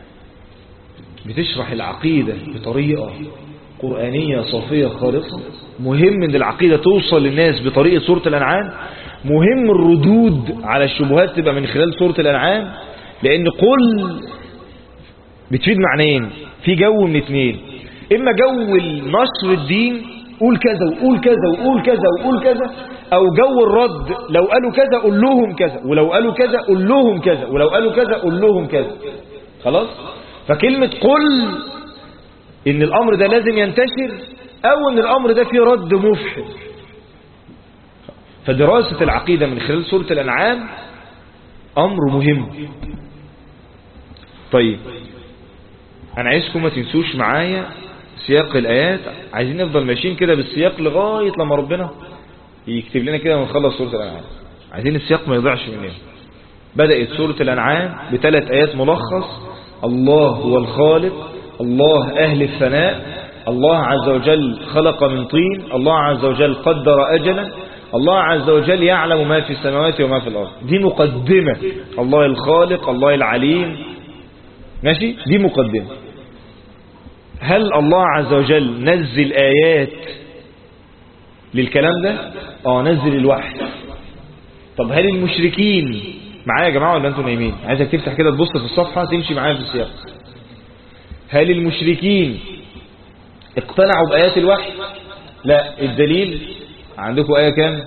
[SPEAKER 1] بتشرح العقيدة بطريقة قرآنية صافية خالصة. مهم أن العقيدة توصل للناس بطريقة سورة الأنعام. مهم الردود على الشبهات تبقى من خلال سورة الأنعام، لأن قل بتفيد معنيين، في جو من اتنين، إما جو نشر الدين، قول كذا وقول كذا وقول كذا وقول كذا، أو جو الرد، لو قالوا كذا قول لهم كذا، ولو قالوا كذا قول لهم كذا، ولو قالوا كذا قول لهم كذا. خلاص؟ فكلمة قل إن الأمر ده لازم ينتشر، أو إن الأمر ده فيه رد مفحم. فدراسة العقيدة من خلال سورة الأنعام أمر مهم. طيب أنا عايزكم ما تنسوش معايا سياق الآيات، عايزين نفضل ماشيين كده بالسياق لغاية لما ربنا يكتب لنا كده ونخلص سورة الأنعام. عايزين السياق ما يضيعش مننا. بدأت سورة الأنعام ب3 آيات ملخص: الله هو الخالق، الله أهل الثناء، الله عز وجل خلق من طين، الله عز وجل قدر أجلا، الله عز وجل يعلم ما في السماوات وما في الأرض. دي مقدمة. الله الخالق، الله العليم، ماشي، دي مقدمة. هل الله عز وجل نزل آيات للكلام ده؟ نزل الوحي. طب هل المشركين معايا يا جماعة ولا انتوا نايمين؟ عايزك تفتح كده تبص في الصفحة تمشي معايا في السياق. هل المشركين اقتنعوا بآيات الوحي؟ لا. الدليل عندكم آية كام؟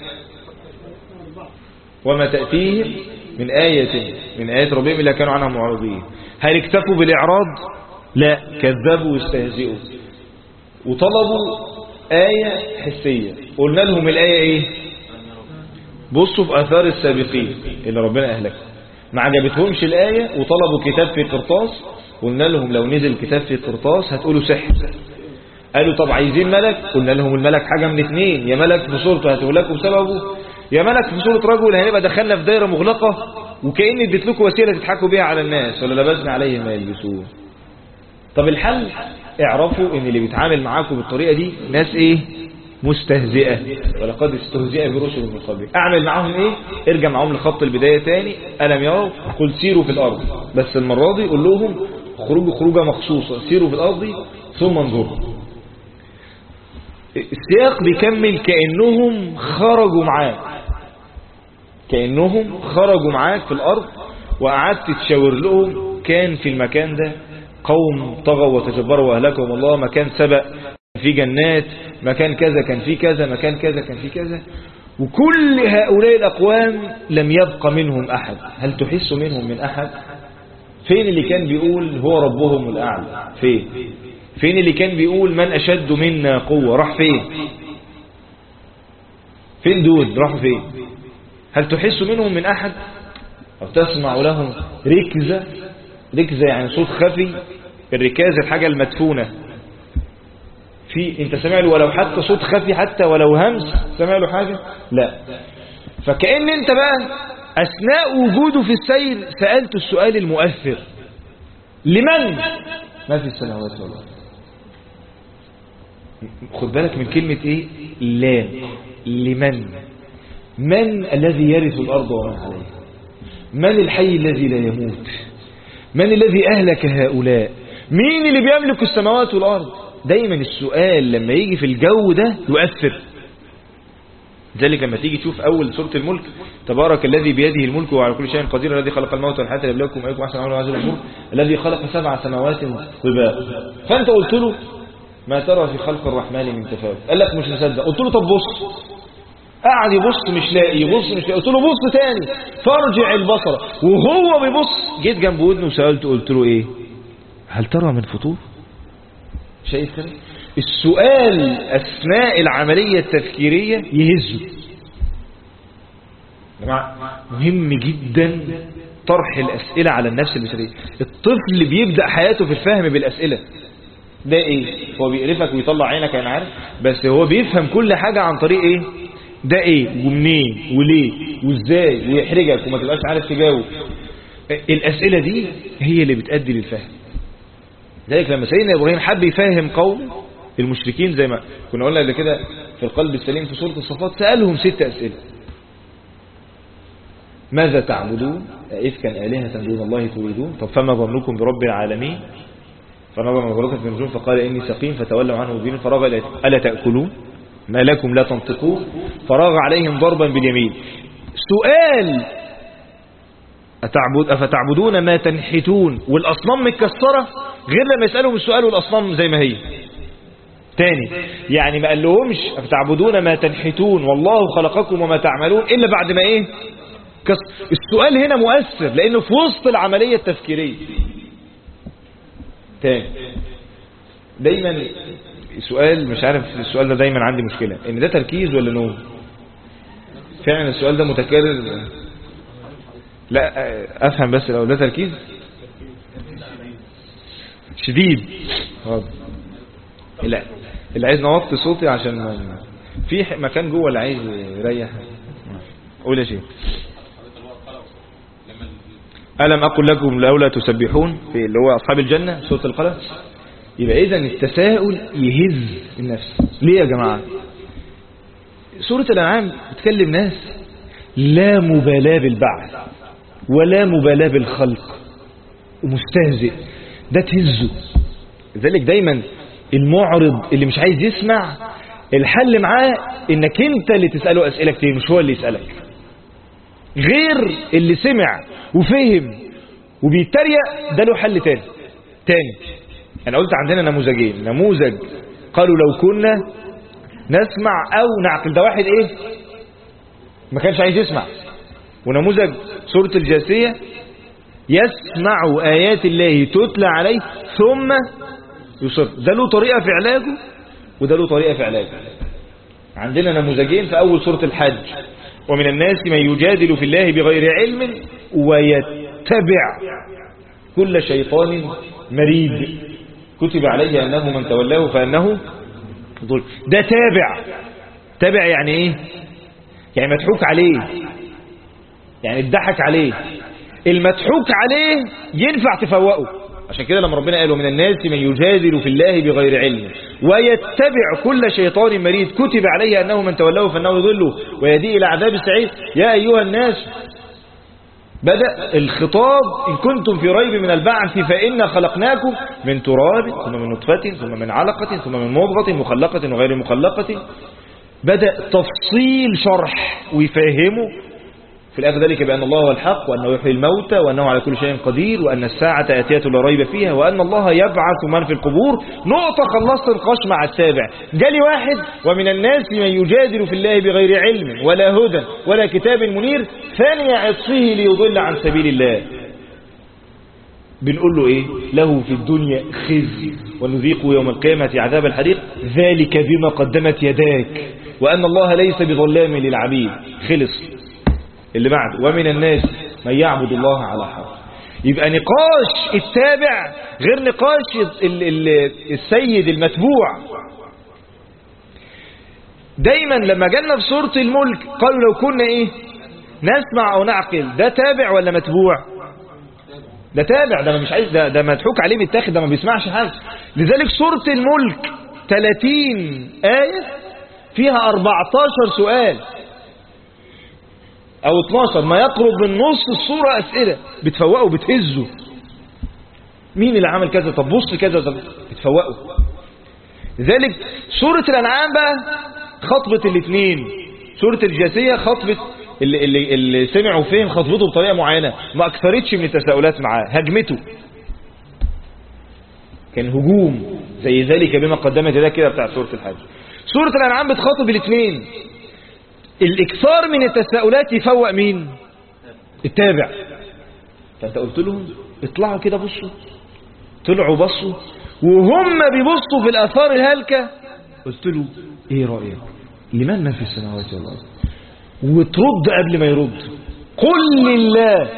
[SPEAKER 1] وما تأتيهم من آية من آيات ربهم إلا كانوا عنها معرضين. هل اكتفوا بالإعراض؟ لا، كذبوا واستهزئوا وطلبوا آية حسية. قلنا لهم الآية ايه؟ بصوا في آثار السابقين اللي ربنا أهلك، ما عجبتهمش الآية وطلبوا كتاب في قرطاس. قلنا لهم لو نزل كتاب في قرطاس هتقولوا سحر. قالوا طب عايزين ملك. قلنا لهم الملك حاجة من اتنين، يا ملك في صورته هتهلكوا بسببه، يا ملك في صورة رجل هنبقى دخلنا في دايرة مغلقة وكأن اديت لكم وسيلة تضحكوا بيها على الناس، ولا لبسنا عليهم ما يلبسون. طب الحل اعرفوا ان اللي بيتعامل معاكم بالطريقة دي ناس ايه؟ مستهزئة. ولقد استهزئ برسل من قبلك. اعمل معاهم ايه؟ ارجع معاهم لخط البداية تاني. ألم يروا قل سيروا في الأرض، بس المرة دي قول لهم خروجوا خروجة مخصوصة، سيروا في الأرض ثم انظروا. السياق بيكمل كأنهم خرجوا معاك، كأنهم خرجوا معاك في الأرض وقعدت تشاور لهم. كان في المكان ده قوم طغوا وتجبروا وأهلكهم الله، مكان سبأ في جنات، مكان كذا كان في كذا، مكان كذا كان في كذا، وكل هؤلاء الأقوام لم يبق منهم أحد. هل تحس منهم من أحد؟ فين اللي كان بيقول هو ربهم الأعلى؟ فين اللي كان بيقول من أشد منا قوة؟ راح فين دول؟ راحوا فين؟ هل تحس منهم من أحد؟ أو تسمع لهم ركزة يعني صوت خفي. الركازة الحاجة المدفونة في انت سمع له ولو حتى صوت خفي، حتى ولو همس سمع له حاجة؟ لا. فكأن انت بقى أثناء وجوده في السير سألت السؤال المؤثر: لمن ما في السماوات والأرض؟ خد بالك من كلمة ايه؟ لا. لمن؟ من الذي يرث الأرض ومن عليها؟ من الحي الذي لا يموت؟ من الذي أهلك هؤلاء؟ مين اللي بيملك السماوات والأرض؟ دايما السؤال لما يجي في الجو ده يؤثر. ذلك لما تيجي تشوف أول سورة الملك، تبارك الذي بيده الملك وعلى كل شيء قدير، الذي خلق الموت والحياة ليبلوكم أيكم أحسن عملا وهذه الأمور، الذي خلق 7 سماوات طباقا. فأنت قلت له ما ترى في خلق الرحمن من تفاوت، قال لك مش مصدق. قلت له طب بص، قاعد يبص مش لاقي، يبص مش لاقي. قلت له بص تاني، فارجع البصر، وهو بيبص جيت جنب ودنه وسألته، قلت له ايه؟ هل ترى من فطور؟ شايف كده؟ السؤال أثناء العملية التفكيرية يهزه. جماعة مهم جدا طرح الأسئلة على النفس البشرية. الطفل بيبدأ حياته في الفهم بالأسئلة. ده ايه؟ هو بيقرفك ويطلع عينك انا عارف، بس هو بيفهم كل حاجة عن طريق ايه؟ ده ايه ومنين وليه وازاي، ويحرجك وما تبقاش عارف تجاوب. الأسئلة دي هي اللي بتأدي للفهم. ذلك لما سيدنا إبراهيم حب يفهم قوم المشركين زي ما كنا قلنا قبل كده في القلب السليم في سورة الصفات، سألهم 6 أسئلة. ماذا تعبدون؟ أئفكا آلهة دون الله تريدون؟ طب فما ظنكم برب العالمين؟ فنظر نظرته في النجوم فقال إني سقيم فتولوا عنه مدبرين فراغ إليه ألا تأكلون ما لكم لا تنطقون فراغ عليهم ضربا باليمين. سؤال أفتعبدون ما تنحتون والأصنام متكسرة، غير لما يسألهم السؤال والأصنام زي ما هي. تاني يعني ما قال لهمش أفتعبدون ما تنحتون والله خلقكم وما تعملون إلا بعد ما إيه؟ السؤال هنا مؤثر لأنه في وسط العملية التفكيرية. تاني دايما سؤال، مش عارف السؤال ده دايما عندي مشكلة ان ده تركيز ولا نوم. فعلا السؤال ده متكرر. لا افهم بس لو ده تركيز شديد. لا اللي عايز نوطي صوتي عشان في مكان جوه اللي عايز يريح. قول يا شيخ. ألم أقل لكم لولا تسبحون في اللي هو أصحاب الجنة سورة القلم. يبقى إذن التساؤل يهز النفس. ليه يا جماعة؟ سورة الأنعام بتكلم ناس لا مبالاة بالبعث ولا مبالاة بالخلق ومستهزئ، ده تهزه. لذلك دايما المعرض اللي مش عايز يسمع الحل معاه انك انت اللي تسأله أسئلة كتير مش هو اللي يسألك. غير اللي سمع وفهم وبيتريق ده له حل تاني. انا قلت عندنا نموذجين، نموذج قالوا لو كنا نسمع او نعقل، ده واحد ايه ما كانش عايز يسمع. ونموذج سورة الجاثية يسمع آيات الله تتلى عليه ثم يصر، ده له طريقة في علاجه وده له طريقة في علاجه. عندنا نموذجين في أول سورة الحج، ومن الناس من يجادل في الله بغير علم ويتبع كل شيطان مريد كتب عليه أنه من تولاه فأنه ظلم. ده تابع يعني ايه؟ يعني مضحوك عليه، يعني اتضحك عليه. المضحوك عليه ينفع تفوقه. عشان كده لما ربنا قال ومن الناس من يجادل في الله بغير علم ويتبع كل شيطان مريد كتب عليه أنه من تولاه فأنه يضله ويهديه إلى عذاب السعير. يا أيها الناس، بدأ الخطاب إن كنتم في ريب من البعث فإنا خلقناكم من تراب ثم من نطفة ثم من علقة ثم من مضغة مخلقة وغير مخلقة. بدأ تفصيل شرح ويفهمه في الآخر ذلك بأن الله هو الحق وأنه يحيي الموتى وأنه على كل شيء قدير وأن الساعة آتية لا ريب فيها وأن الله يبعث من في القبور. نقطة خلصت النقاش مع السابع. جالي واحد ومن الناس من يجادل في الله بغير علم ولا هدى ولا كتاب منير ثاني عطفه ليضل عن سبيل الله. بنقول له ايه؟ له في الدنيا خزي ونذيقه يوم القيامة عذاب الحريق ذلك بما قدمت يداك وأن الله ليس بظلام للعبيد. خلص. اللي بعد ومن الناس من يعبد الله على حرف. يبقى نقاش التابع غير نقاش السيد المتبوع. دايما لما جالنا في سورة الملك قالوا لو كنا ايه نسمع او نعقل، ده تابع ولا متبوع؟ ده تابع، ده مش عايز، ده مضحوك عليه متاخد، ده ما بيسمعش حاجه. لذلك سورة الملك 30 آية فيها 14 سؤال او 12، ما يقرب من نص السورة أسئلة بتفوقه بتهزه. مين اللي عمل كذا؟ طب بص كذا. طب اتفوقوا. لذلك سورة الأنعام بقى خطبة الاثنين. سورة الجاثية خطبة اللي سمعوا فين خطبته بطريقة معينة، ما أكثرتش من التساؤلات معاه، هجمته كان هجوم زي ذلك بما قدمت ده كده بتاع سورة الحج. سورة الأنعام بتخاطب الاثنين. الإكثار من التساؤلات يفوق مين؟ التابع. فأنت قلت لهم اطلعوا كده بصوا، طلعوا بصوا وهم بيبصوا في الآثار الهالكة. قلت له ايه رأيك؟ لمن ما في السماوات والأرض؟ وترد قبل ما يرد، قل لله.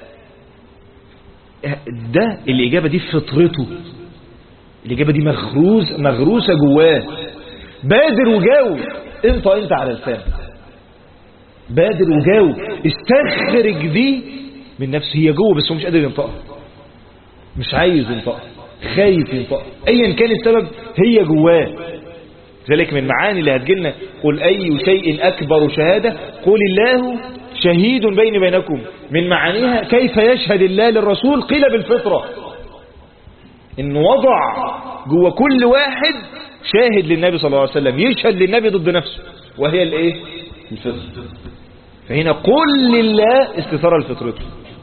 [SPEAKER 1] ده الإجابة دي فطرته، الإجابة دي مغروسة جواه. بادر وجاوب. انت على لسانك، بادر وجاوب. استخرج دي من نفسه، هي جوه بس هو مش قادر ينطقها، مش عايز ينطقها، خايف ينطقها، ايا كان السبب هي جواه. ذلك من معاني اللي هتجيلنا قل أي شيء أكبر شهادة قل الله شهيد بينكم. من معانيها كيف يشهد الله للرسول؟ قيل بالفطرة، إن وضع جوه كل واحد شاهد للنبي صلى الله عليه وسلم، يشهد للنبي ضد نفسه، وهي الايه؟ الفطرة. فهنا قل لله استثار الفطرته.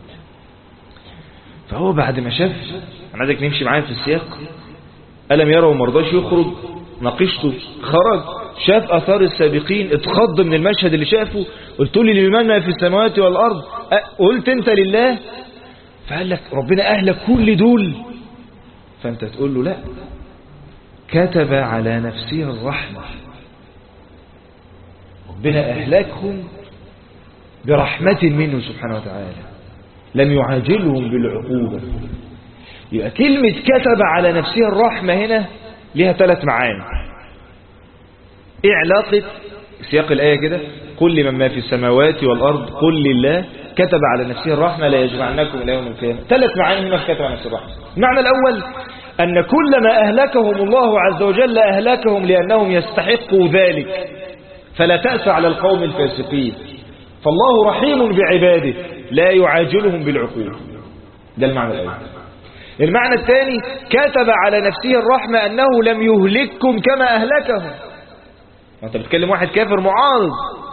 [SPEAKER 1] فهو بعد ما شاف، أنا عايزك نمشي معايا في السياق. ألم يروا مرضاش يخرج، ناقشته، خرج، شاف أثار السابقين، اتخض من المشهد اللي شافه. قلت لي لمن ما في السماوات والأرض؟ قلت انت لله. فقال لك ربنا أهلك كل دول. فانت تقول له لا، كتب على نفسه الرحمة، ربنا أهلكهم برحمة منه سبحانه وتعالى، لم يعاجلهم بالعقوبة. يبقى كلمة كتب على نفسه الرحمة هنا لها 3 معاني. ايه علاقة سياق الآية كده؟ قل لمن ما في السماوات والأرض قل لله كتب على نفسه الرحمة لا يجمعنكم إلى يوم القيامة. 3 معاني هنا في كتب على نفسه الرحمة. المعنى الأول أن كل ما أهلكهم الله عز وجل أهلكهم لأنهم يستحقوا ذلك، فلا تأس على القوم الفاسقين، فالله رحيم بعباده لا يعاجلهم بالعقوبة. ده المعنى الأول. المعنى الثاني كتب على نفسه الرحمة أنه لم يهلككم كما أهلكهم. أنت بتكلم واحد كافر معارض،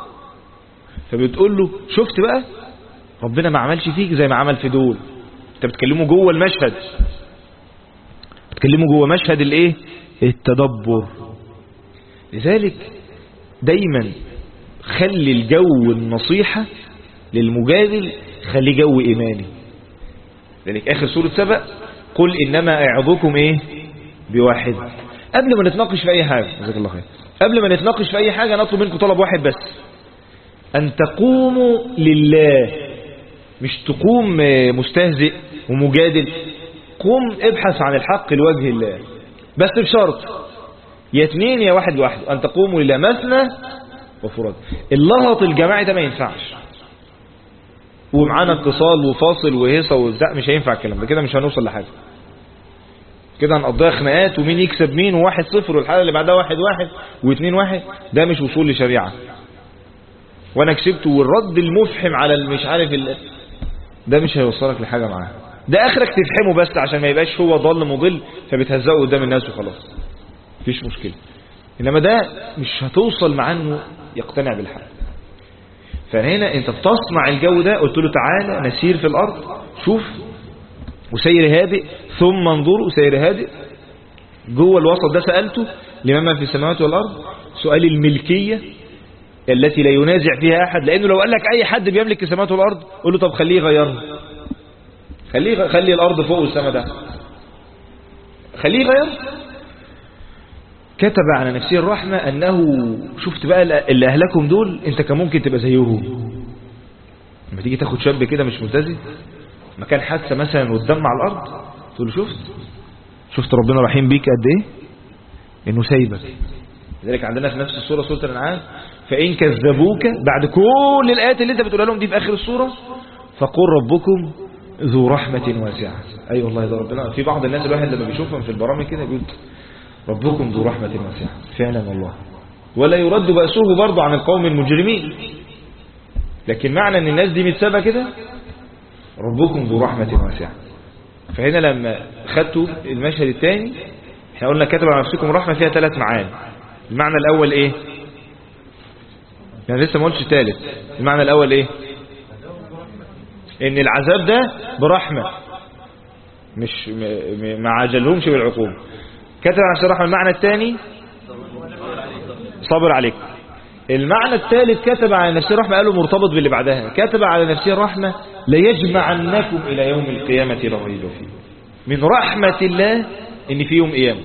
[SPEAKER 1] فبتقول له شفت بقى ربنا ما عملش فيك زي ما عمل في دول. أنت بتكلمه جوه المشهد، بتكلمه جوه مشهد الايه؟ التدبر. لذلك دايما خلي الجو النصيحة للمجادل خلي جو إيماني. لذلك آخر سورة سبأ قل إنما أعظكم إيه؟ بواحد. قبل ما نتناقش في أي حاجة، جزاك الله خير، قبل ما نتناقش في أي حاجة نطلب منكم طلب واحد بس، أن تقوموا لله. مش تقوم مستهزئ ومجادل، قوم ابحث عن الحق لوجه الله، بس بشرط يا 2 يا 1 لوحده. أن تقوموا لله مثنى وفراد. اللغط الجماعي ده ما ينفعش، ومعانا اتصال وفاصل وهيصة وزق، مش هينفع الكلام ده كده، مش هنوصل لحاجة كده، هنقضيها خناقات ومين يكسب مين و1-0 والحالة اللي بعدها 1-1 و2-1. ده مش وصول لشريعة. وانا كسبت والرد المفحم على المش عارف ده مش هيوصلك لحاجة معاه. ده اخرك تفحمه بس عشان ما يبقاش هو ضل مضل فبتهزقه قدام الناس وخلاص، مفيش مشكلة. انما ده مش هتوصل معاه انه يقتنع بالحق. فهنا انت بتصنع الجو ده. قلت له تعالى نسير في الارض، شوف وسير هادئ ثم انظروا سير هادئ. جوه الوسط ده سألته لمن في السماوات والارض، سؤال الملكية التي لا ينازع فيها احد. لانه لو قال لك اي حد بيملك السماوات والارض قول له طب خليه يغيرها، خلي الارض فوق والسماء ده، خليه يغير. كتب على نفسه الرحمة أنه شفت بقى اللي أهلكم دول أنت كان ممكن تبقى زيهم. لما تيجي تاخد شاب كده مش ملتزم مكان حادثة مثلا والدم على الأرض تقول له شفت ربنا رحيم بيك قد إيه إنه سايبك. لذلك عندنا في نفس السورة سورة الأنعام فإن كذبوك بعد كل الآيات اللي أنت بتقولها لهم دي في آخر السورة فقل ربكم ذو رحمة واسعة. أي والله ده ربنا. في بعض الناس الواحد لما بيشوفهم في البرامج كده بيقول ربكم ذو رحمة واسعة فعلا والله، ولا يرد بأسه برضه عن القوم المجرمين. لكن معنى ان الناس دي متسابة كده ربكم ذو رحمة واسعة. فهنا لما خدتوا المشهد الثاني احنا قلنا كتب على نفسكم رحمة فيها 3 معاني. المعنى الاول ايه؟ يعني لسه ما قلتش الثالث. المعنى الاول ايه؟ ان العذاب ده برحمة، مش ما عجلهمش بالعقوبة. كتب على نفسه رحمة. المعنى الثاني صبر عليك. المعنى الثالث كتب على نفسه رحمة، قالوا مرتبط باللي بعدها. كتب على نفسه رحمة ليجمعنكم إلى يوم القيامة لا ريب فيه. من رحمة الله إن في يوم قيامة.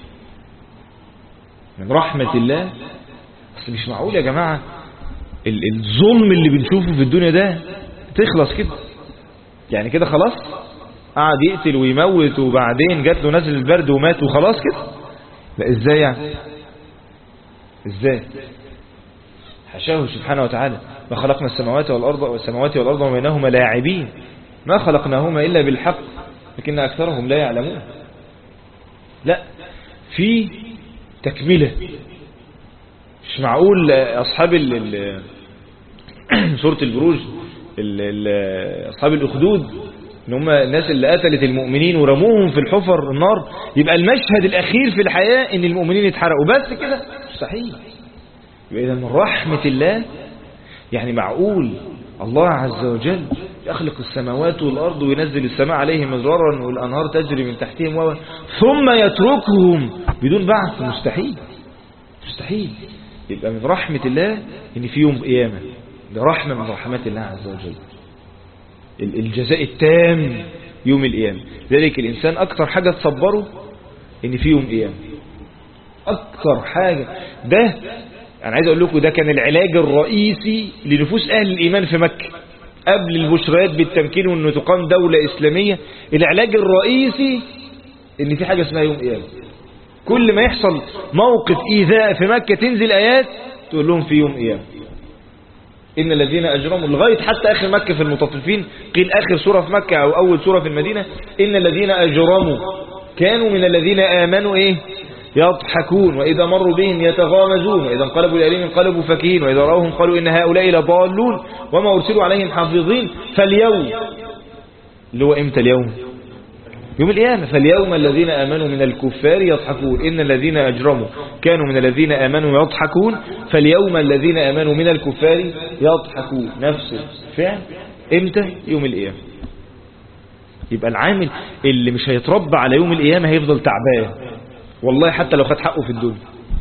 [SPEAKER 1] من رحمة الله. بس مش معقول يا جماعة الظلم اللي بنشوفه في الدنيا ده تخلص كده. يعني كده خلاص قعد يقتل ويموت وبعدين جات له نزل البرد ومات وخلاص كده. لا ازاي يعني؟ ازاي؟ حشاه سبحانه وتعالى. ما خلقنا السماوات والأرض وما بينهما لاعبين ما خلقناهما إلا بالحق لكن أكثرهم لا يعلمون. لا، في تكملة. مش معقول أصحاب سورة البروج أصحاب الأخدود إن هم الناس اللي قتلت المؤمنين ورموهم في الحفر النار يبقى المشهد الأخير في الحياة إن المؤمنين يتحرقوا بس كده؟ مستحيل. يبقى إذا من رحمة الله. يعني معقول الله عز وجل يخلق السماوات والأرض وينزل السماء عليهم مدرارا والأنهار تجري من تحتهم ثم يتركهم بدون بعث؟ مستحيل. مستحيل. يبقى من رحمة الله إن في يوم قيامة. ده رحمة من رحمات الله عز وجل. الجزاء التام يوم القيامة. ذلك الإنسان أكتر حاجة تصبره إن في يوم قيامة. أكتر حاجة. ده أنا عايز أقول لكم ده كان العلاج الرئيسي لنفوس أهل الإيمان في مكة قبل البشريات بالتمكين وأنه تقام دولة إسلامية. العلاج الرئيسي إن في حاجة اسمها يوم قيامة. كل ما يحصل موقف إيذاء في مكة تنزل آيات تقول لهم في يوم قيامة. إن الذين أجرموا لغاية حتى آخر مكة في المطففين قيل آخر سورة في مكة أو أول سورة في المدينة إن الذين أجرموا كانوا من الذين آمنوا إيه يضحكون وإذا مروا بهم يتغامزون وإذا انقلبوا إلى أهلهم انقلبوا فكهين وإذا رأوهم قالوا إن هؤلاء لضالون وما أرسلوا عليهم حافظين. فاليوم اللي هو إمتى اليوم؟ يوم القيامة. فاليوم الذين آمنوا من الكفار يضحكون إن الذين أجرموا كانوا من الذين آمنوا يضحكون فاليوم الذين آمنوا من الكفار يضحكون. نفس الفعل إمتى؟ يوم القيامة. يبقى العامل اللي مش هيتربى على يوم القيامة هيفضل تعبان والله حتى لو خد حقه في الدنيا.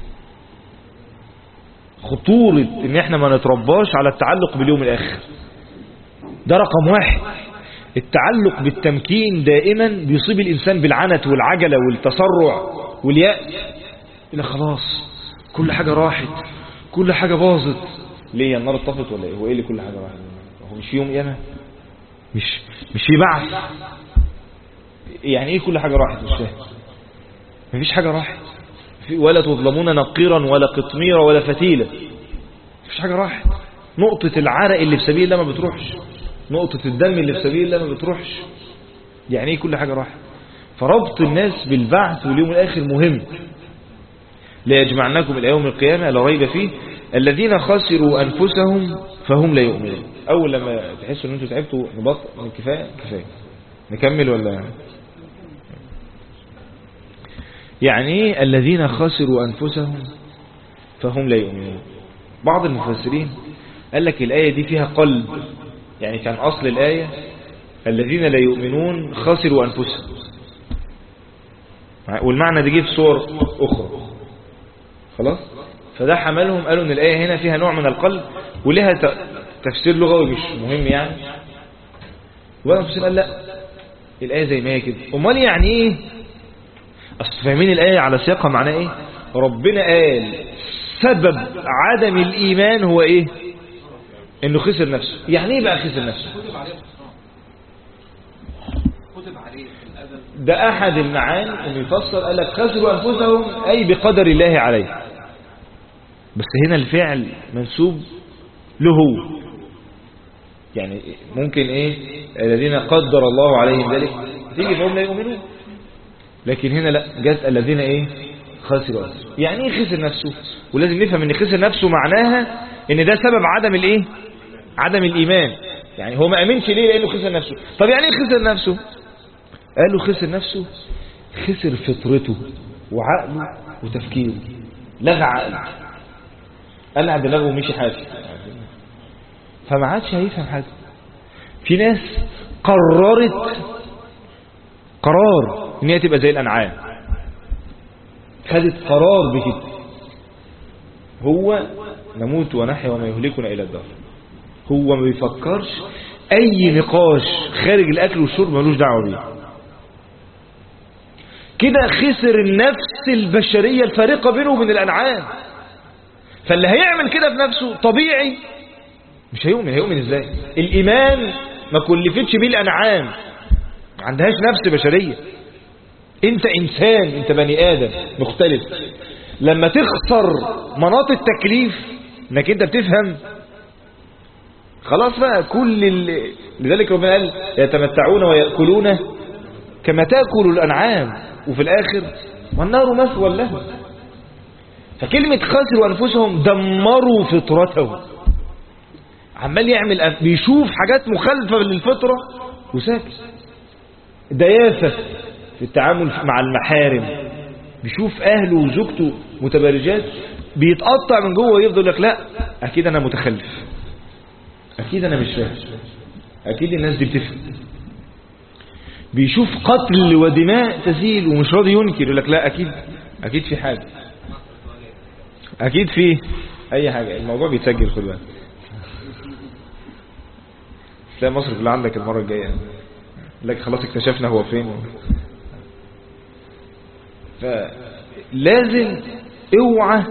[SPEAKER 1] خطورة ان احنا ما نترباش على التعلق باليوم الاخر ده رقم 1. التعلق بالتمكين دائما بيصيب الانسان بالعنت والعجلة والتسرع واليأس. إلا خلاص كل حاجة راحت كل حاجة باظت. ليه؟ النار اتطفت ولا ايه؟ هو ايه اللي كل حاجة راحت؟ هو مش في يوم قيامة؟ مش في بعث؟ يعني ايه كل حاجة راحت؟ مش فاهم. مفيش حاجة راحت. ولا تظلمون نقيرا ولا قطميرا ولا فتيلة. مفيش حاجة راحت. نقطة العرق اللي في سبيل الله ما بتروحش. نقطة الدم اللي في سبيل الله ما بتروحش. يعني ايه كل حاجة راحت؟ فربط الناس بالبعث واليوم الآخر مهم. لا يجمعنكم إلى يوم القيامة لا ريب فيه الذين خسروا أنفسهم فهم لا يؤمنون. أول لما تحسوا أن أنتم تعبتوا نبطل من كفاية نكمل ولا؟ يعني الذين خسروا أنفسهم فهم لا يؤمنون. بعض المفسرين قال لك الآية دي فيها قلب. يعني كان أصل الآية الذين لا يؤمنون خسروا أنفسهم والمعنى ده جه في صور أخرى. خلاص. فده حملهم قالوا ان الآية هنا فيها نوع من القلب ولها تفسير لغوي مش مهم يعني. والمفسرين قال لا الآية زي ما هي كده. امال يعني ايه؟ اصل فاهمين الآية على سياقها معناه ايه؟ ربنا قال سبب عدم الإيمان هو ايه؟ انه خسر نفسه. يعني ايه بقى خسر نفسه؟ ده احد المعاني انه يفسر قال لك خسروا انفسهم اي بقدر الله عليه. بس هنا الفعل منسوب له. يعني ممكن ايه الذين قدر الله عليهم ذلك تيجي فهم لا يؤمنون. لكن هنا لا جاءت الذين ايه خسروا. يعني ايه خسر نفسه؟ ولازم نفهم ان خسر نفسه معناها ان ده سبب عدم الايه عدم الايمان. يعني هو ما امنش ليه؟ لانه خسر نفسه. طب يعني ايه خسر نفسه؟ قالوا خسر نفسه، خسر فطرته وعقله وتفكيره، لغى عقله، قلع دماغه ومشي حاسب، فما عادش هيفهم حاجه. في ناس قرار ان هي تبقى زي الانعام، خدت قرار بكده، هو نموت ونحيا وما يهلكنا الى الدهر. هو ما بيفكرش اي نقاش خارج الاكل والشرب ملوش دعوه بيه. كده خسر النفس البشريه الفارقه بينه وبين الانعام. فاللي هيعمل كده في نفسه طبيعي مش هيؤمن ازاي؟ الايمان ما كلفتش بيه الانعام، ما عندهاش نفس بشريه. انت انسان، انت بني ادم مختلف. لما تخسر مناط التكليف انك انت بتفهم، خلاص بقى لذلك ربنا قال يتمتعون ويأكلون كما تأكل الأنعام وفي الآخر والنار مثوى لهم. فكلمة خسروا أنفسهم دمروا فطرتهم. عمال يعمل بيشوف حاجات مخالفة للفطرة وساكت. ديافة في التعامل مع المحارم، بيشوف أهله وزوجته متبرجات بيتقطع من جوه ويفضل لك لا أكيد أنا متخلف، أكيد أنا مش فاهم، أكيد الناس دي بتفهم. بيشوف قتل ودماء تزيل ومش راضي ينكر، يقول لك لا أكيد في حاجة، أكيد في أي حاجة. الموضوع بيتسجل، خد بالك. تلاقي مصر كلها عندك المرة الجاية لك خلاص اكتشفنا هو فين. فلازم اوعى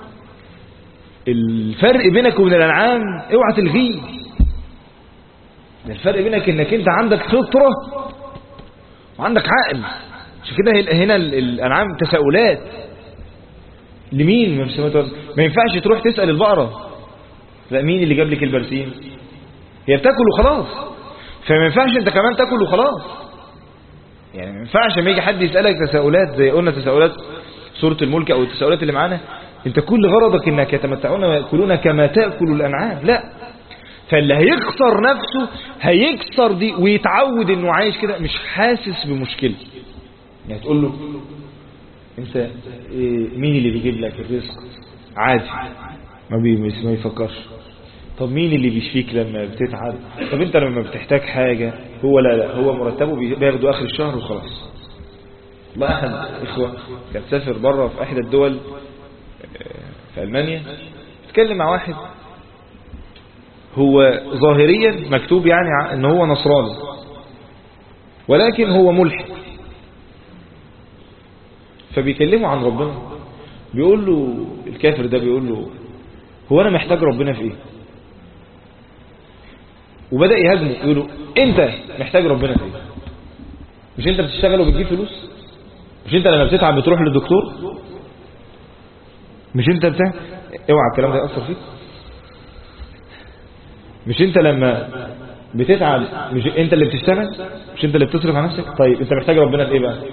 [SPEAKER 1] الفرق بينك وبين الأنعام، اوعى تلغيه. الفرق بينك انك انت عندك فطرة وعندك عقل. عشان كده هنا الأنعام تساؤلات لمين؟ ما ينفعش تروح تسأل البقرة لا مين اللي جاب لك البرسيم، هي بتاكل وخلاص. فما ينفعش انت كمان تاكل وخلاص. يعني ما ينفعش لما يجي حد يسألك تساؤلات زي قلنا تساؤلات سورة الملك او التساؤلات اللي معانا، انت كل غرضك انك يتمتعون ويأكلون كما تأكل الأنعام. لا، فاللي هيكسر نفسه هيكسر دي ويتعود انه عايش كده مش حاسس بمشكلة. يعني تقول له انت مين اللي بيجيب لك الرزق؟ عادي، ما يفكرش. طب مين اللي بيشفيك لما بتتعب؟ طب انت لما بتحتاج حاجة هو لا هو مرتبه بياخده اخر الشهر وخلاص. والله احد اخوة كان سافر بره في احدى الدول في ألمانيا، اتكلم مع واحد هو ظاهريا مكتوب يعني ان هو نصراني ولكن هو ملحد. فبيكلمه عن ربنا، بيقول له الكافر ده بيقول له هو انا محتاج ربنا في ايه؟ وبدأ يهاجمه يقول له انت محتاج ربنا في ايه؟ مش انت بتشتغل وبتجيب فلوس؟ مش انت لما بتتعب بتروح للدكتور؟ مش انت اوعى الكلام ده يأثر فيك؟ مش انت لما بتتعب مش انت اللي بتشتغل؟ مش انت اللي بتصرف على نفسك؟ طيب انت محتاج ربنا في ايه بقى؟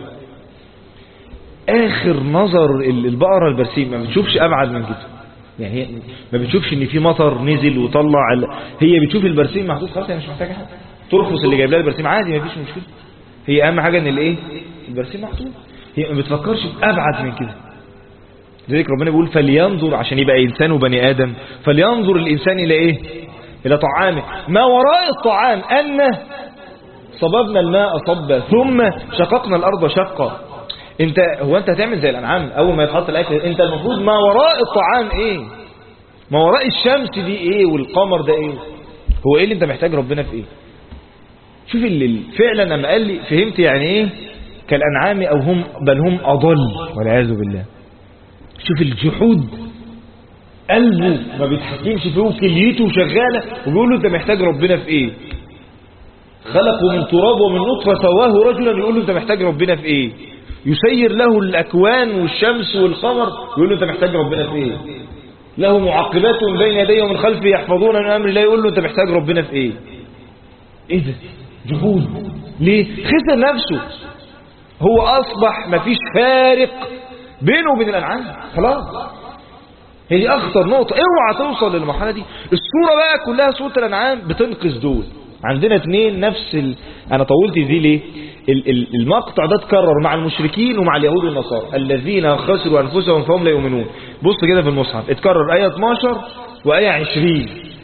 [SPEAKER 1] اخر نظر البقرة البرسيم ما بتشوفش ابعد من كده. يعني هي ما بتشوفش ان في مطر نزل وطلع هي بتشوف البرسيم محطوط خلاص، هي مش محتاجه حاجه. ترفس اللي جايب لها البرسيم عادي ما فيش مشكله، هي اهم حاجه ان البرسيم محطوط. هي ما بتفكرش ابعد من كده. لذلك ربنا بيقول فلينظر، عشان يبقى انسان وبني ادم فلينظر الانسان الى ايه؟ الى طعامه. ما وراء الطعام ان صببنا الماء صبا ثم شققنا الارض شقا. انت هتعمل زي الانعام اول ما يتحط الاكل؟ انت المفروض ما وراء الطعام ايه؟ ما وراء الشمس دي ايه والقمر ده ايه؟ هو ايه اللي انت محتاج ربنا في ايه؟ شوف اللي فعلا لما قال لي فهمت يعني ايه كالانعام او هم بل هم اضل والعياذ بالله. شوف الجحود، قلبه ما بيتحكمش فيه وكليته شغاله وبيقول له انت محتاج ربنا في ايه؟ خلقه من تراب ومن نطفه سواه رجلا، يقول له انت محتاج ربنا في ايه؟ يسير له الأكوان والشمس والقمر، يقول له أنت محتاج ربنا في إيه؟ له معقبات من بين يديه ومن خلفه يحفظون من أمر الله، يقول له أنت محتاج ربنا في إيه؟ إيه ده؟ جهود. ليه؟ خسر نفسه. هو أصبح مفيش فارق بينه وبين الأنعام خلاص. هي دي أخطر نقطة. اوعى توصل للمرحلة دي. الصورة بقى كلها صورة الأنعام بتنقذ دول. عندنا اثنين نفس انا طولت دي ليه؟ المقطع ده اتكرر مع المشركين ومع اليهود والنصارى، الذين خسروا انفسهم فهم لا يؤمنون. بص كده في المصحف اتكرر آية 12 وآية 20.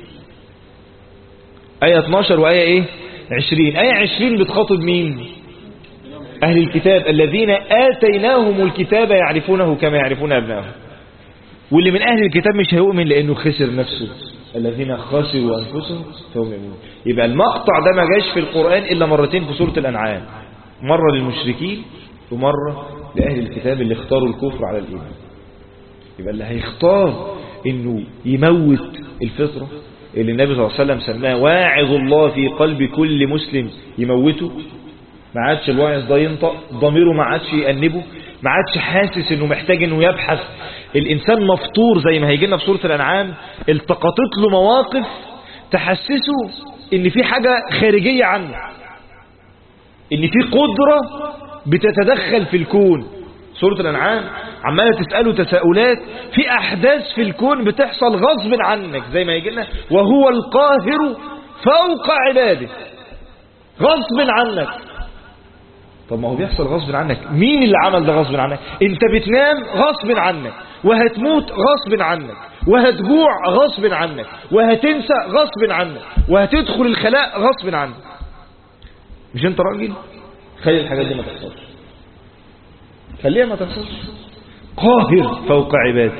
[SPEAKER 1] آية 12 وآية ايه 20. آية 20 بتخاطب مين؟ أهل الكتاب الذين آتيناهم الكتاب يعرفونه كما يعرفون أبنائهم. واللي من أهل الكتاب مش هيؤمن لأنه خسر نفسه، الذين خسروا أنفسهم فهم يؤمنون. يبقى المقطع ده ما جاش في القرآن إلا مرتين في سورة الأنعام، مرة للمشركين ومرة لأهل الكتاب اللي اختاروا الكفر على الإيمان. يبقى اللي هيختار إنه يموت الفطرة اللي النبي صلى الله عليه وسلم سماه واعظ الله في قلب كل مسلم يموته، ما عادش الواعظ ده ينطق، ضميره ما عادش يأنبه، ما عادش حاسس انه محتاج انه يبحث. الانسان مفطور زي ما هيجي لنا في سورة الانعام، التقطت له مواقف تحسسه ان في حاجة خارجية عنه، ان في قدرة بتتدخل في الكون. سورة الانعام عمالة تسأله تساؤلات في احداث في الكون بتحصل غصب عنك، زي ما هيجي لنا وهو القاهر فوق عباده، غصب عنك. طب ما هو بيحصل غصب عنك، مين اللي عمل ده غصب عنك؟ انت بتنام غصب عنك، وهتموت غصب عنك، وهتجوع غصب عنك، وهتنسى غصب عنك، وهتدخل الخلاء غصب عنك. مش انت راجل؟ خلي الحاجات دي ما تحصلش، خليها ما تحصلش. قاهر فوق عباده،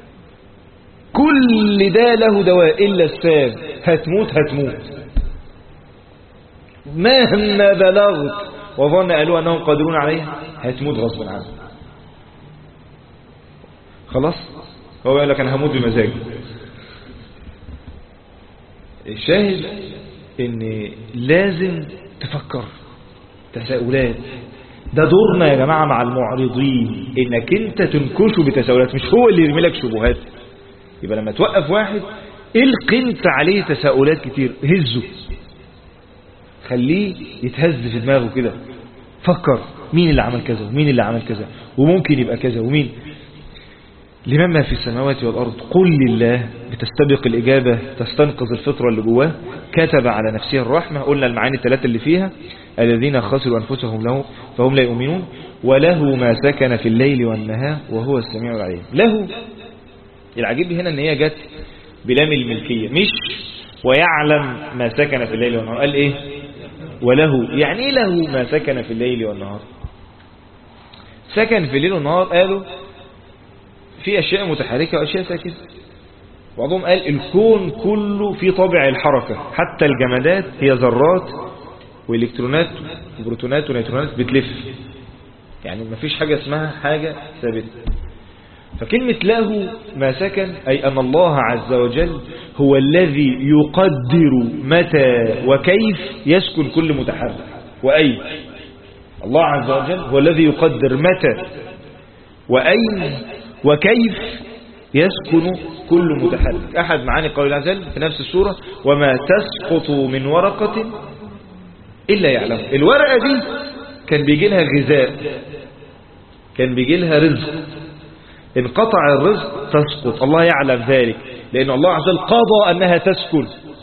[SPEAKER 1] كل ده له دواء إلا السام، هتموت هتموت مهما بلغت وظن قالوا أنهم قادرون عليها، هتموت غصب عنه. خلاص هو يقول لك أنا هموت بمزاجي. الشاهد ان لازم تفكر تساؤلات. ده دورنا يا جماعة مع المعرضين، انك انت تنكشه بتساؤلات، مش هو اللي يرمي لك شبهات. يبقى لما توقف واحد القي انت عليه تساؤلات كتير، هزه، خليه يتهز في دماغه كده، فكر مين اللي عمل كذا ومين اللي عمل كذا وممكن يبقى كذا ومين. لمن ما في السماوات والأرض قل لله، بتستبق الإجابة، تستنقذ الفطرة اللي جواه. كتب على نفسه الرحمة، قلنا المعاني الثلاثة اللي فيها، الذين خسروا أنفسهم له فهم لا يؤمنون، وله ما سكن في الليل والنهار وهو السميع العليم. له، العجيب هنا ان هي جت بلام الملكية، مش ويعلم ما سكن في الليل والنهار، قال ايه وله. يعني ايه له ما سكن في الليل والنهار؟ سكن في الليل والنهار قالوا في أشياء متحركة وأشياء ساكنة. بعضهم قال الكون كله في طابع الحركة، حتى الجمادات هي ذرات وإلكترونات وبروتونات ونيوترونات بتلف، يعني ما فيش حاجة اسمها حاجة ثابتة. فكلمة له ما سكن أي أن الله عز وجل هو الذي يقدر متى وكيف يسكن كل متحرك وأين. الله عز وجل هو الذي يقدر متى وأين وكيف يسكن كل متحرك. أحد معاني قول الله عز وجل في نفس السورة وما تسقط من ورقة إلا يعلم. الورقة دي كان بيجي لها غذاء، كان بيجي لها رزق، انقطع الرزق تسقط، الله يعلم ذلك، لأن الله عز وجل قضى أنها تسكن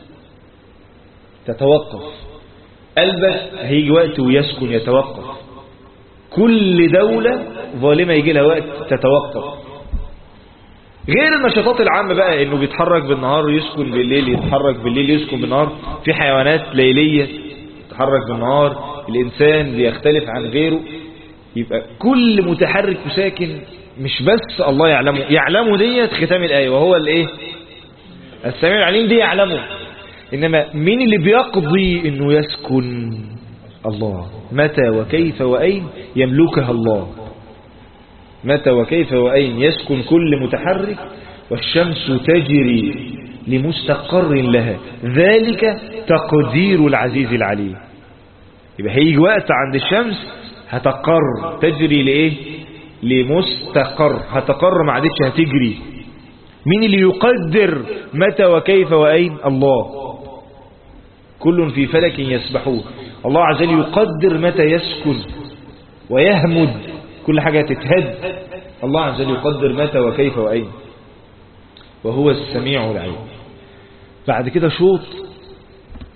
[SPEAKER 1] تتوقف. قلبك هيجي وقت ويسكن يتوقف. كل دولة ظالمة يجي لها وقت تتوقف. غير النشاطات العامة بقى، انه بيتحرك بالنهار يسكن بالليل، يتحرك بالليل يسكن بالنهار. في حيوانات ليلية تتحرك بالنهار، الإنسان بيختلف عن غيره. يبقى كل متحرك وساكن، مش بس الله يعلمه، يعلمه ديت ختام الآية وهو الايه السميع العليم، دي يعلمه. إنما مين اللي بيقضي انه يسكن؟ الله. متى وكيف وأين يملكها الله. متى وكيف وأين يسكن كل متحرك، والشمس تجري لمستقر لها، ذلك تقدير العزيز العليم. يبقى هيجي وقت عند الشمس هتقر، تجري لإيه؟ لمستقر، هتقر ما عادتش هتجري. مين اللي يقدر متى وكيف وأين؟ الله. كل في فلك يسبحون. الله عز وجل يقدر متى يسكن ويهمد، كل حاجة تتهد، الله عز وجل يقدر متى وكيف وأين، وهو السميع العليم. بعد كده شوط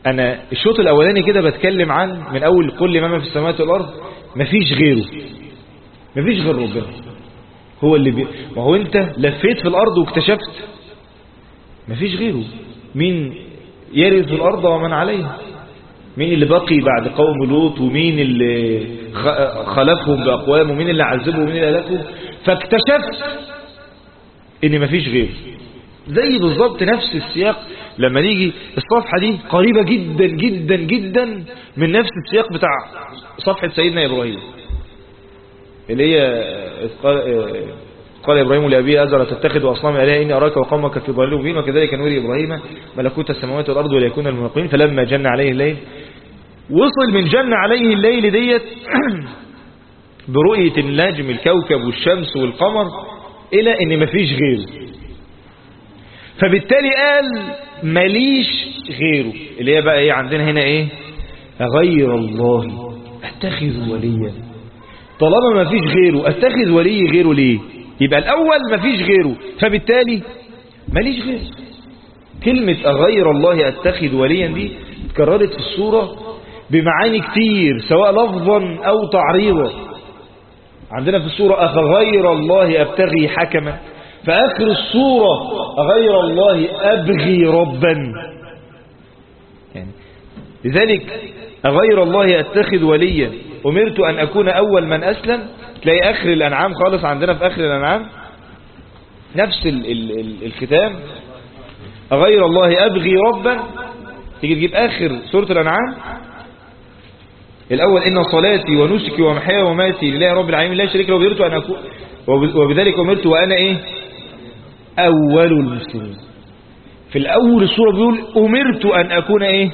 [SPEAKER 1] أنا الشوط الأولاني كده بتكلم عن من أول كل ما في السماوات والأرض مفيش غيره، مفيش غير ربنا هو اللي ما هو أنت لفيت في الأرض واكتشفت مفيش غيره. مين يرث الأرض ومن عليها؟ مين اللي بقي بعد قوم لوط، ومين اللي خلفهم بأقوام، ومين اللي عذبهم، ومين اللي أهلكهم؟ فاكتشفت ان مفيش غيره. زي بالظبط نفس السياق لما نيجي الصفحة دي قريبة جدا جدا جدا من نفس السياق بتاع صفحة سيدنا إبراهيم اللي هي قال إبراهيم لأبيه أزر تتخذ أصنام آلهة إني أراك وقومك في ضلال مبين وكذلك نوري إبراهيم ملكوت السماوات والأرض وليكون الموقنين فلما جن عليه الليل. وصل من جن عليه الليل ديت برؤية النجم الكوكب والشمس والقمر إلى إن مفيش غيره. فبالتالي قال ماليش غيره، اللي هي بقى إيه عندنا هنا إيه؟ غير الله أتخذ وليا. طالما مفيش غيره أتخذ ولي غيره ليه؟ يبقى الأول مفيش غيره، فبالتالي ماليش غيره. كلمة أغير الله أتخذ وليا دي اتكررت في السورة بمعاني كتير سواء لفظا أو تعريضا. عندنا في السورة أغير الله أبتغي حكما، فآخر السورة أغير الله أبغي ربا. يعني لذلك أغير الله أتخذ وليا أمرت أن أكون أول من أسلم. تلاقي آخر الأنعام خالص عندنا في آخر الأنعام نفس الختام أغير الله أبغي ربا. تيجي تجيب آخر سورة الأنعام الأول إن صلاتي ونسكي ومحياي ومماتي لله رب العالمين لا شريك له وأمرت أن أكون وبذلك أمرت وأنا إيه أول المسلمين. في الأول السورة بيقول أمرت أن أكون إيه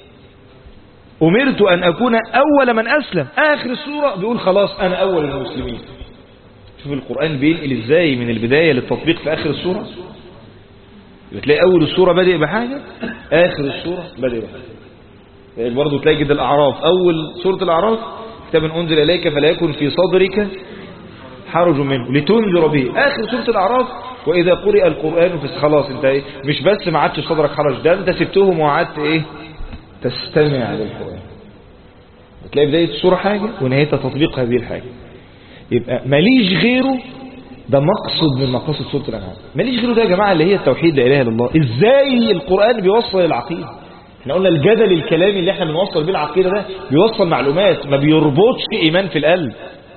[SPEAKER 1] أمرت أن أكون أول من أسلم. آخر السورة بيقول خلاص أنا أول المسلمين. شوف القرآن بينقل إزاي من البداية للتطبيق في آخر السورة. بتلاقي أول السورة بادئ بحاجة آخر السورة بادئ بحاجة. برضه تلاقي كده الأعراف أول سورة الأعراف كتاب أنزل إليك فلا يكن في صدرك حرج منه لتنذر به. آخر سورة الأعراف وإذا قرئ القرآن خلاص أنت إيه مش بس ما عادش صدرك حرج، ده أنت سبتهم وقعدت إيه تستمع للقرآن. تلاقي بداية السورة حاجة ونهايتها تطبيق هذه الحاجة. يبقى ماليش غيره ده مقصد من مقاصد سورة الأنعام. ماليش غيره ده يا جماعة اللي هي التوحيد لا إله إلا الله. إزاي القرآن بيوصل العقيدة؟ احنا قلنا الجدل الكلامي اللي احنا بنوصل بيه العقيدة ده بيوصل معلومات ما بيربطش إيمان في القلب.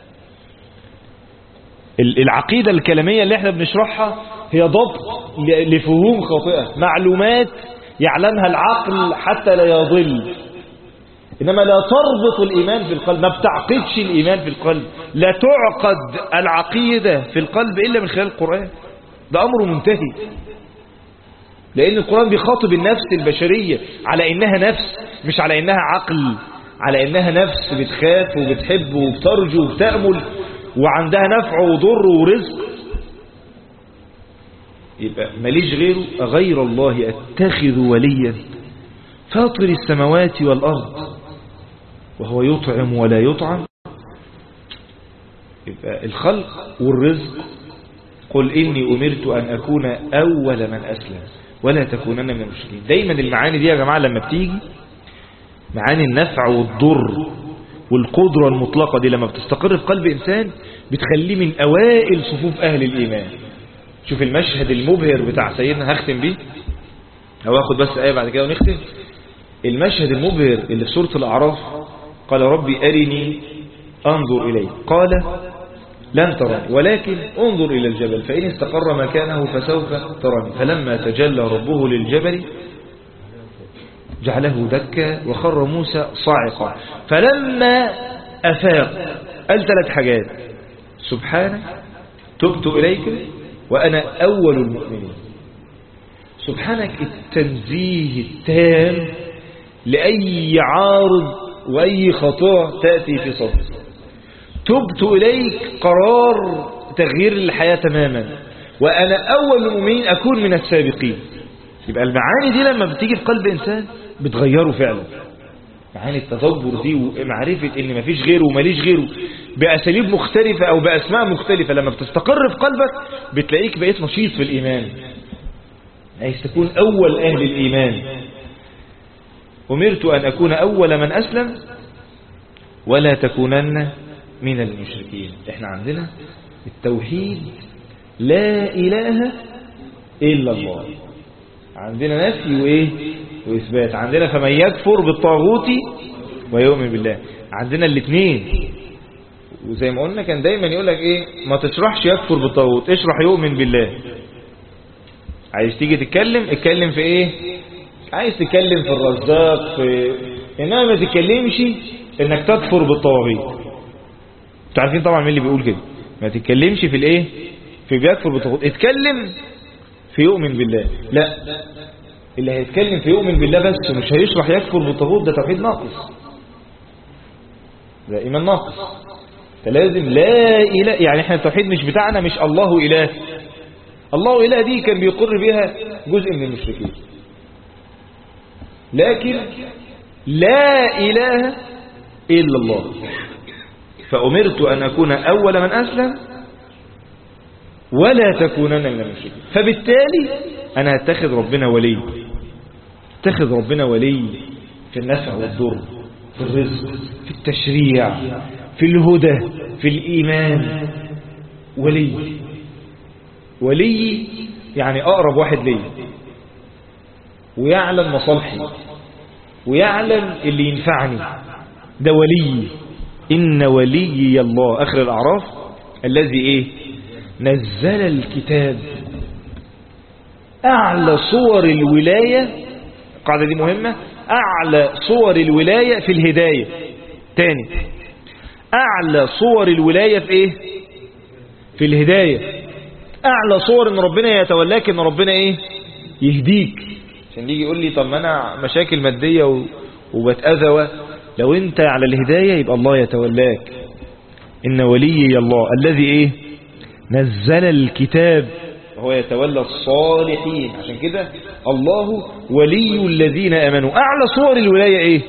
[SPEAKER 1] العقيدة الكلامية اللي احنا بنشرحها هي ضبط لفهوم خاطئة، معلومات يعلمها العقل حتى لا يضل، إنما لا تربط الإيمان في القلب، ما بتعقدش الإيمان في القلب، لا تعقد العقيدة في القلب إلا من خلال القرآن. ده أمر منتهي، لأن القرآن بيخاطب النفس البشرية على إنها نفس، مش على إنها عقل، على إنها نفس بتخاف وبتحب وبترجو وبتأمل وعندها نفع وضر ورزق. يبقى ماليش غيره أغير الله أتخذ وليا فاطر السماوات والأرض وهو يطعم ولا يطعم. يبقى الخلق والرزق قل إني أمرت أن أكون أول من أسلم ولا تكونن من المشركين. دايما المعاني دي يا جماعة لما بتيجي معاني النفع والضر والقدرة المطلقة دي لما بتستقر في قلب إنسان بتخليه من أوائل صفوف أهل الإيمان. شوف المشهد المبهر بتاع سيدنا، هختم بيه أو أخذ بس آية بعد كده ونختم. المشهد المبهر اللي في سورة الأعراف قال ربي أرني أنظر إليه قال لن تراني ولكن انظر إلى الجبل فإن استقر مكانه فسوف تراني فلما تجلى ربه للجبل جعله دكا وخر موسى صاعقا فلما أفاق قال 3 حاجات: سبحانك تبت إليك وأنا أول المؤمنين. سبحانك التنزيه التام لأي عارض وأي خطأ تأتي في صدر. تبت إليك قرار تغيير الحياة تماما، وأنا أول المؤمنين أكون من السابقين. يبقى المعاني دي لما بتيجي في قلب إنسان بتغيره فعلا. معاني التدبر دي ومعرفة إن مفيش غيره وماليش غيره بأساليب مختلفة أو بأسماء مختلفة لما بتستقر في قلبك بتلاقيك بقيت نشيط في الإيمان، عايز تكون أول أهل الإيمان. أمرت أن أكون أول من أسلم ولا تكونن من المشركين. احنا عندنا التوحيد لا إله إلا الله، عندنا نفي وإيه وإثبات. عندنا فمن يكفر بالطاغوت ويؤمن بالله، عندنا الاثنين. وزي ما قلنا كان دايما يقول لك إيه، ما تشرحش يكفر بالطاغوت، اشرح يؤمن بالله. عايز تيجي اتكلم في إيه، عايز تتكلم في الرزاق إنما ما تتكلمش إنك تكفر بالطواغيت. انتوا عارفين طبعا مين اللي بيقول كده، ما تتكلمش في الإيه، في بيكفر بالطاغوت، اتكلم في يؤمن بالله. لا، اللي هيتكلم في يؤمن بالله بس ومش هيشرح يكفر بالطاغوت ده توحيد ناقص، ده إيمان ناقص. فلازم لا إله، يعني احنا التوحيد مش بتاعنا مش الله إله. الله إله دي كان بيقر بها جزء من المشركين، لكن لا إله إلا الله. فأمرت أن أكون أول من أسلم ولا تكونن من المشركين. فبالتالي أنا هتخذ ربنا ولي، اتخذ ربنا ولي في النفع والضر، في الرزق، في التشريع، في الهدى، في الإيمان. ولي يعني أقرب واحد لي، ويعلم مصالحي، ويعلم اللي ينفعني، ده ولي. إن ولي الله، آخر الأعراف، الذي إيه نزل الكتاب. أعلى صور الولاية، القاعدة دي مهمة، أعلى صور الولاية في الهداية. تاني، أعلى صور الولاية في إيه، في الهداية. أعلى صور إن ربنا يتولاك، إن ربنا إيه يهديك. عشان يجي يقول لي طب ما أنا مشاكل مادية وبتأذى، لو أنت على الهداية يبقى الله يتولاك. إن ولي الله الذي إيه نزل الكتاب وهو يتولى الصالحين. عشان كده الله ولي الذين آمنوا. أعلى صور الولاية إيه،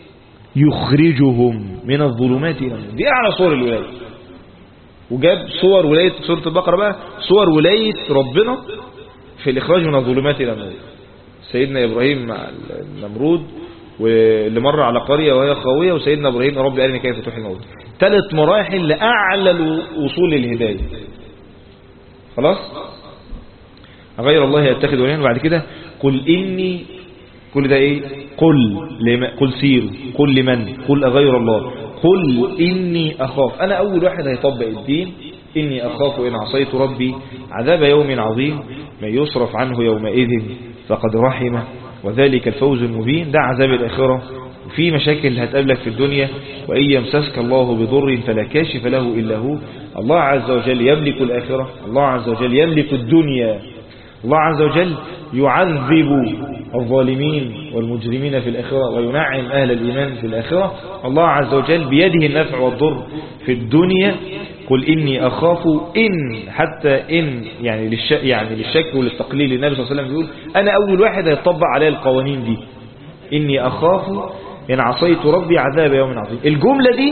[SPEAKER 1] يخرجهم من الظلمات إلى النور، دي أعلى صور الولاية. وجاب صور ولاية سورة البقرة بقى، صور ولاية ربنا في الإخراج من الظلمات إلى النور. سيدنا إبراهيم مع النمرود، واللي مر على قرية وهي خاوية، وسيدنا إبراهيم رب أرني كيف تحيي الموتى. 3 مراحل لأعلى الوصول للهداية. خلاص، غير الله يتخذ وليا. وبعد كده قل إني، كل ده إيه، قل سيروا، قل لمن، قل أغير الله، قل إني أخاف. أنا أول واحد هيطبق الدين. إني أخاف إن عصيت ربي عذاب يوم عظيم، من يصرف عنه يومئذ فقد رحمه وذلك الفوز المبين. ده عذاب الآخرة، وفي مشاكل هتقابلك في الدنيا. وإن يمسسك الله بضر فلا كاشف له إلا هو. الله عز وجل يملك الآخرة، الله عز وجل يملك الدنيا، الله عز وجل يعذب الظالمين والمجرمين في الآخرة وينعم أهل الإيمان في الآخرة. الله عز وجل بيده النفع والضر في الدنيا. قل إني أخاف، إن حتى إن يعني للشك وللتقليل. النبي صلى الله عليه وسلم بيقول أنا أول واحد هيطبق عليه القوانين دي. إني أخاف إن عصيت ربي عذاب يوم عظيم. الجملة دي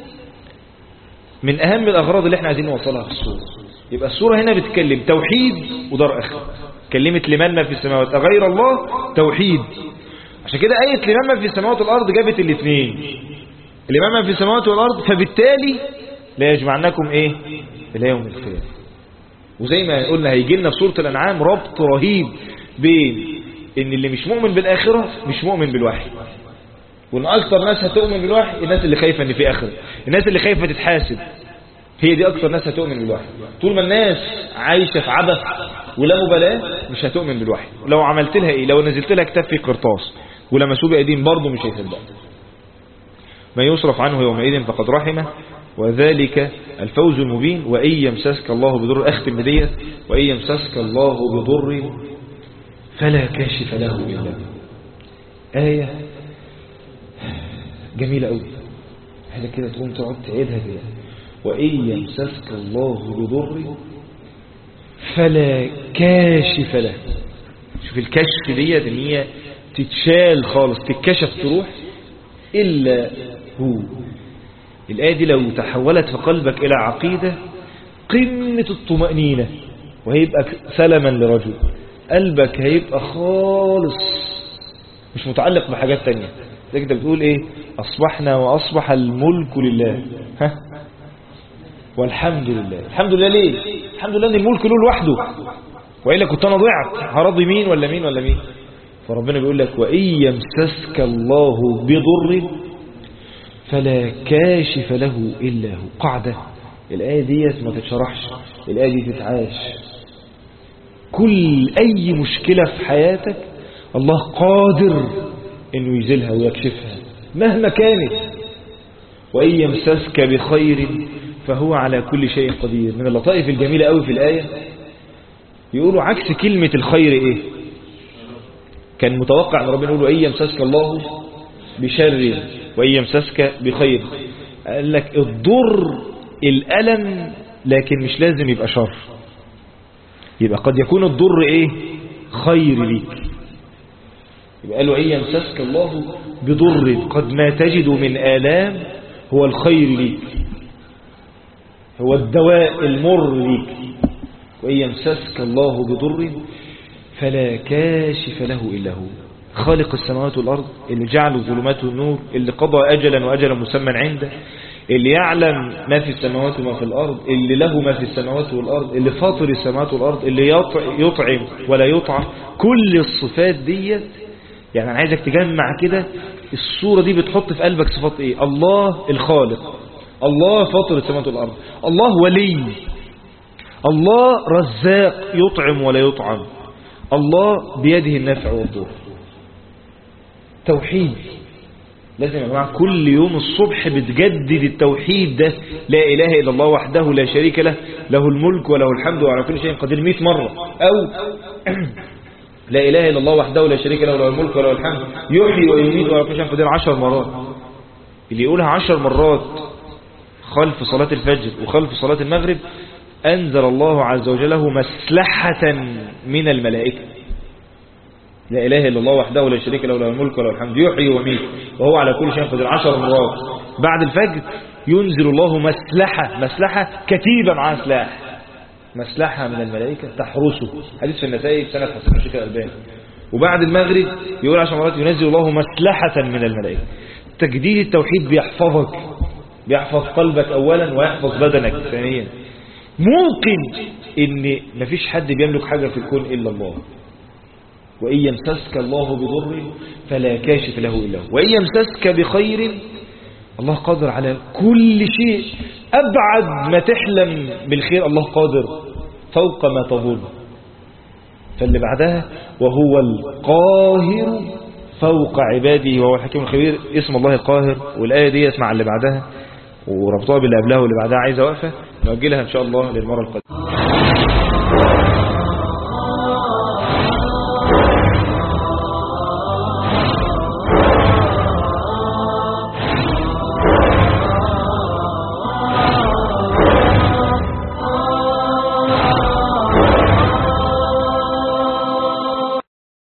[SPEAKER 1] من أهم الأغراض اللي احنا عايزين نوصلها في السورة. يبقى السورة هنا بتتكلم توحيد ودار آخرة. كلمت لمن ما في السماوات غير الله توحيد. عشان كده آية لمن ما في السماوات والأرض جابت الاثنين، لمن ما في السماوات والأرض. فبالتالي لا يجمعناكم إيه إلى يوم القيامة. وزي ما قلنا هيجي لنا في سورة الأنعام ربط رهيب بين إن اللي مش مؤمن بالآخرة مش مؤمن بالوحي، وإن أكثر ناس هتؤمن بالوحي الناس اللي خايفة إن في آخرة، الناس اللي خايفة تتحاسب، هي دي أكثر ناس هتؤمن بالوحي. طول ما الناس عايشة في عبث ولا مبالاة مش هتؤمن بالوحي. لو عملت لها إيه، لو نزلت لها كتاب في قرطاس ولمسوه بأيديهم برضه مش هيصدق. ما يصرف عنه يومئذ فقد رحمه وذلك الفوز المبين. وإن يمسسك الله بضر، أختم بديت، وإن يمسسك الله بضر فلا كاشف له إلا هو. آية جميلة قوي، هذا كده تقوم تقعد تعيدها كده. وإن يمسسك الله بضر فلا كاشف له. شوف الكشف ديت ان هي تتشال خالص، تتكشف تروح إلا هو. الآية دي لو تحولت في قلبك إلى عقيدة قمة الطمأنينة، وهيبقى سلما لرجل، قلبك هيبقى خالص مش متعلق بحاجات تانية. زي انت بتقول ايه؟ اصبحنا واصبح الملك لله، ها، والحمد لله. الحمد لله ليه؟ الحمد لله ان الملك له لوحده، وإلا كنت انا ضعت هرضي مين ولا مين ولا مين. فربنا بيقول لك وإن يمسسك الله بضر فلا كاشف له إلا هو. قاعدة الآية دي ما تتشرحش، الآية دي تتعاش. كل أي مشكلة في حياتك الله قادر إنه يزيلها ويكشفها مهما كانت. وإن يمسسك بخير فهو على كل شيء قدير. من اللطائف الجميلة قوي في الآية يقولوا عكس كلمة الخير إيه؟ كان متوقع أن ربنا يقول وإن يمسسك الله بشر وإن يمسسك بخير. قال لك الضر الألم لكن مش لازم يبقى شر، يبقى قد يكون الضر إيه؟ خير ليك. يبقى قالوا إن يمسسك الله بضر قد ما تجد من آلام هو الخير ليك، هو الدواء المر ليك. وإن يمسسك الله بضر فلا كاشف له إلا هو. خالق السماوات والأرض اللي جعل الظلمات والنور، اللي قضى أجلا وأجلا مسمى عنده، اللي يعلم ما في السماوات وما في الأرض، اللي له ما في السماوات والأرض، اللي فاطر السماوات والأرض، اللي يطعم ولا يطعم. كل الصفات دي يعني أنا عايزك تجمع كده الصورة دي بتحط في قلبك صفات إيه؟ الله الخالق، الله فاطر السماوات والأرض، الله ولي، الله رزاق يطعم ولا يطعم، الله بيده النفع والضر. توحيد. لازم يا جماعة كل يوم الصبح بتجدد التوحيد ده. لا إله إلا الله وحده لا شريك له، له الملك وله الحمد وعلى كل شيء قدير 100 مرة. أو لا إله إلا الله وحده لا شريك له، له الملك وله الحمد يحيي ويميت وعلى كل شيء قدير 10 مرات. اللي يقولها 10 مرات خلف صلاة الفجر وخلف صلاة المغرب أنزل الله عز وجل له مسلحة من الملائكة. لا إله إلا الله وحده لا شريك له، له الملك وله الحمد يحيي ويميت وهو على كل شيء قدير 10 مرات. بعد الفجر ينزل الله مسلحة كتيبة مع سلاح، مسلحة من الملائكة تحرسه. حديث في النسائي بسنة حسن الشيخ الألباني. وبعد المغرب يقول 10 مرات ينزل الله مسلحة من الملائكة. تجديد التوحيد بيحفظك، بيحفظ قلبك أولا ويحفظ بدنك ثانيا. ممكن ان مفيش حد بيملك حاجة في الكون إلا الله. وإن يمسسك الله بضر فلا كاشف له إلا هو، وإن يمسسك بخير الله قادر على كل شيء. أبعد ما تحلم بالخير الله قادر فوق ما تظن. فاللي بعدها وهو القاهر فوق عباده وهو الحكيم الخبير. اسم الله القاهر. والآية دي اسمع اللي بعدها وربطها باللي قبلها واللي بعدها عايزة وقفة نوجلها إن شاء الله للمرة القادمة.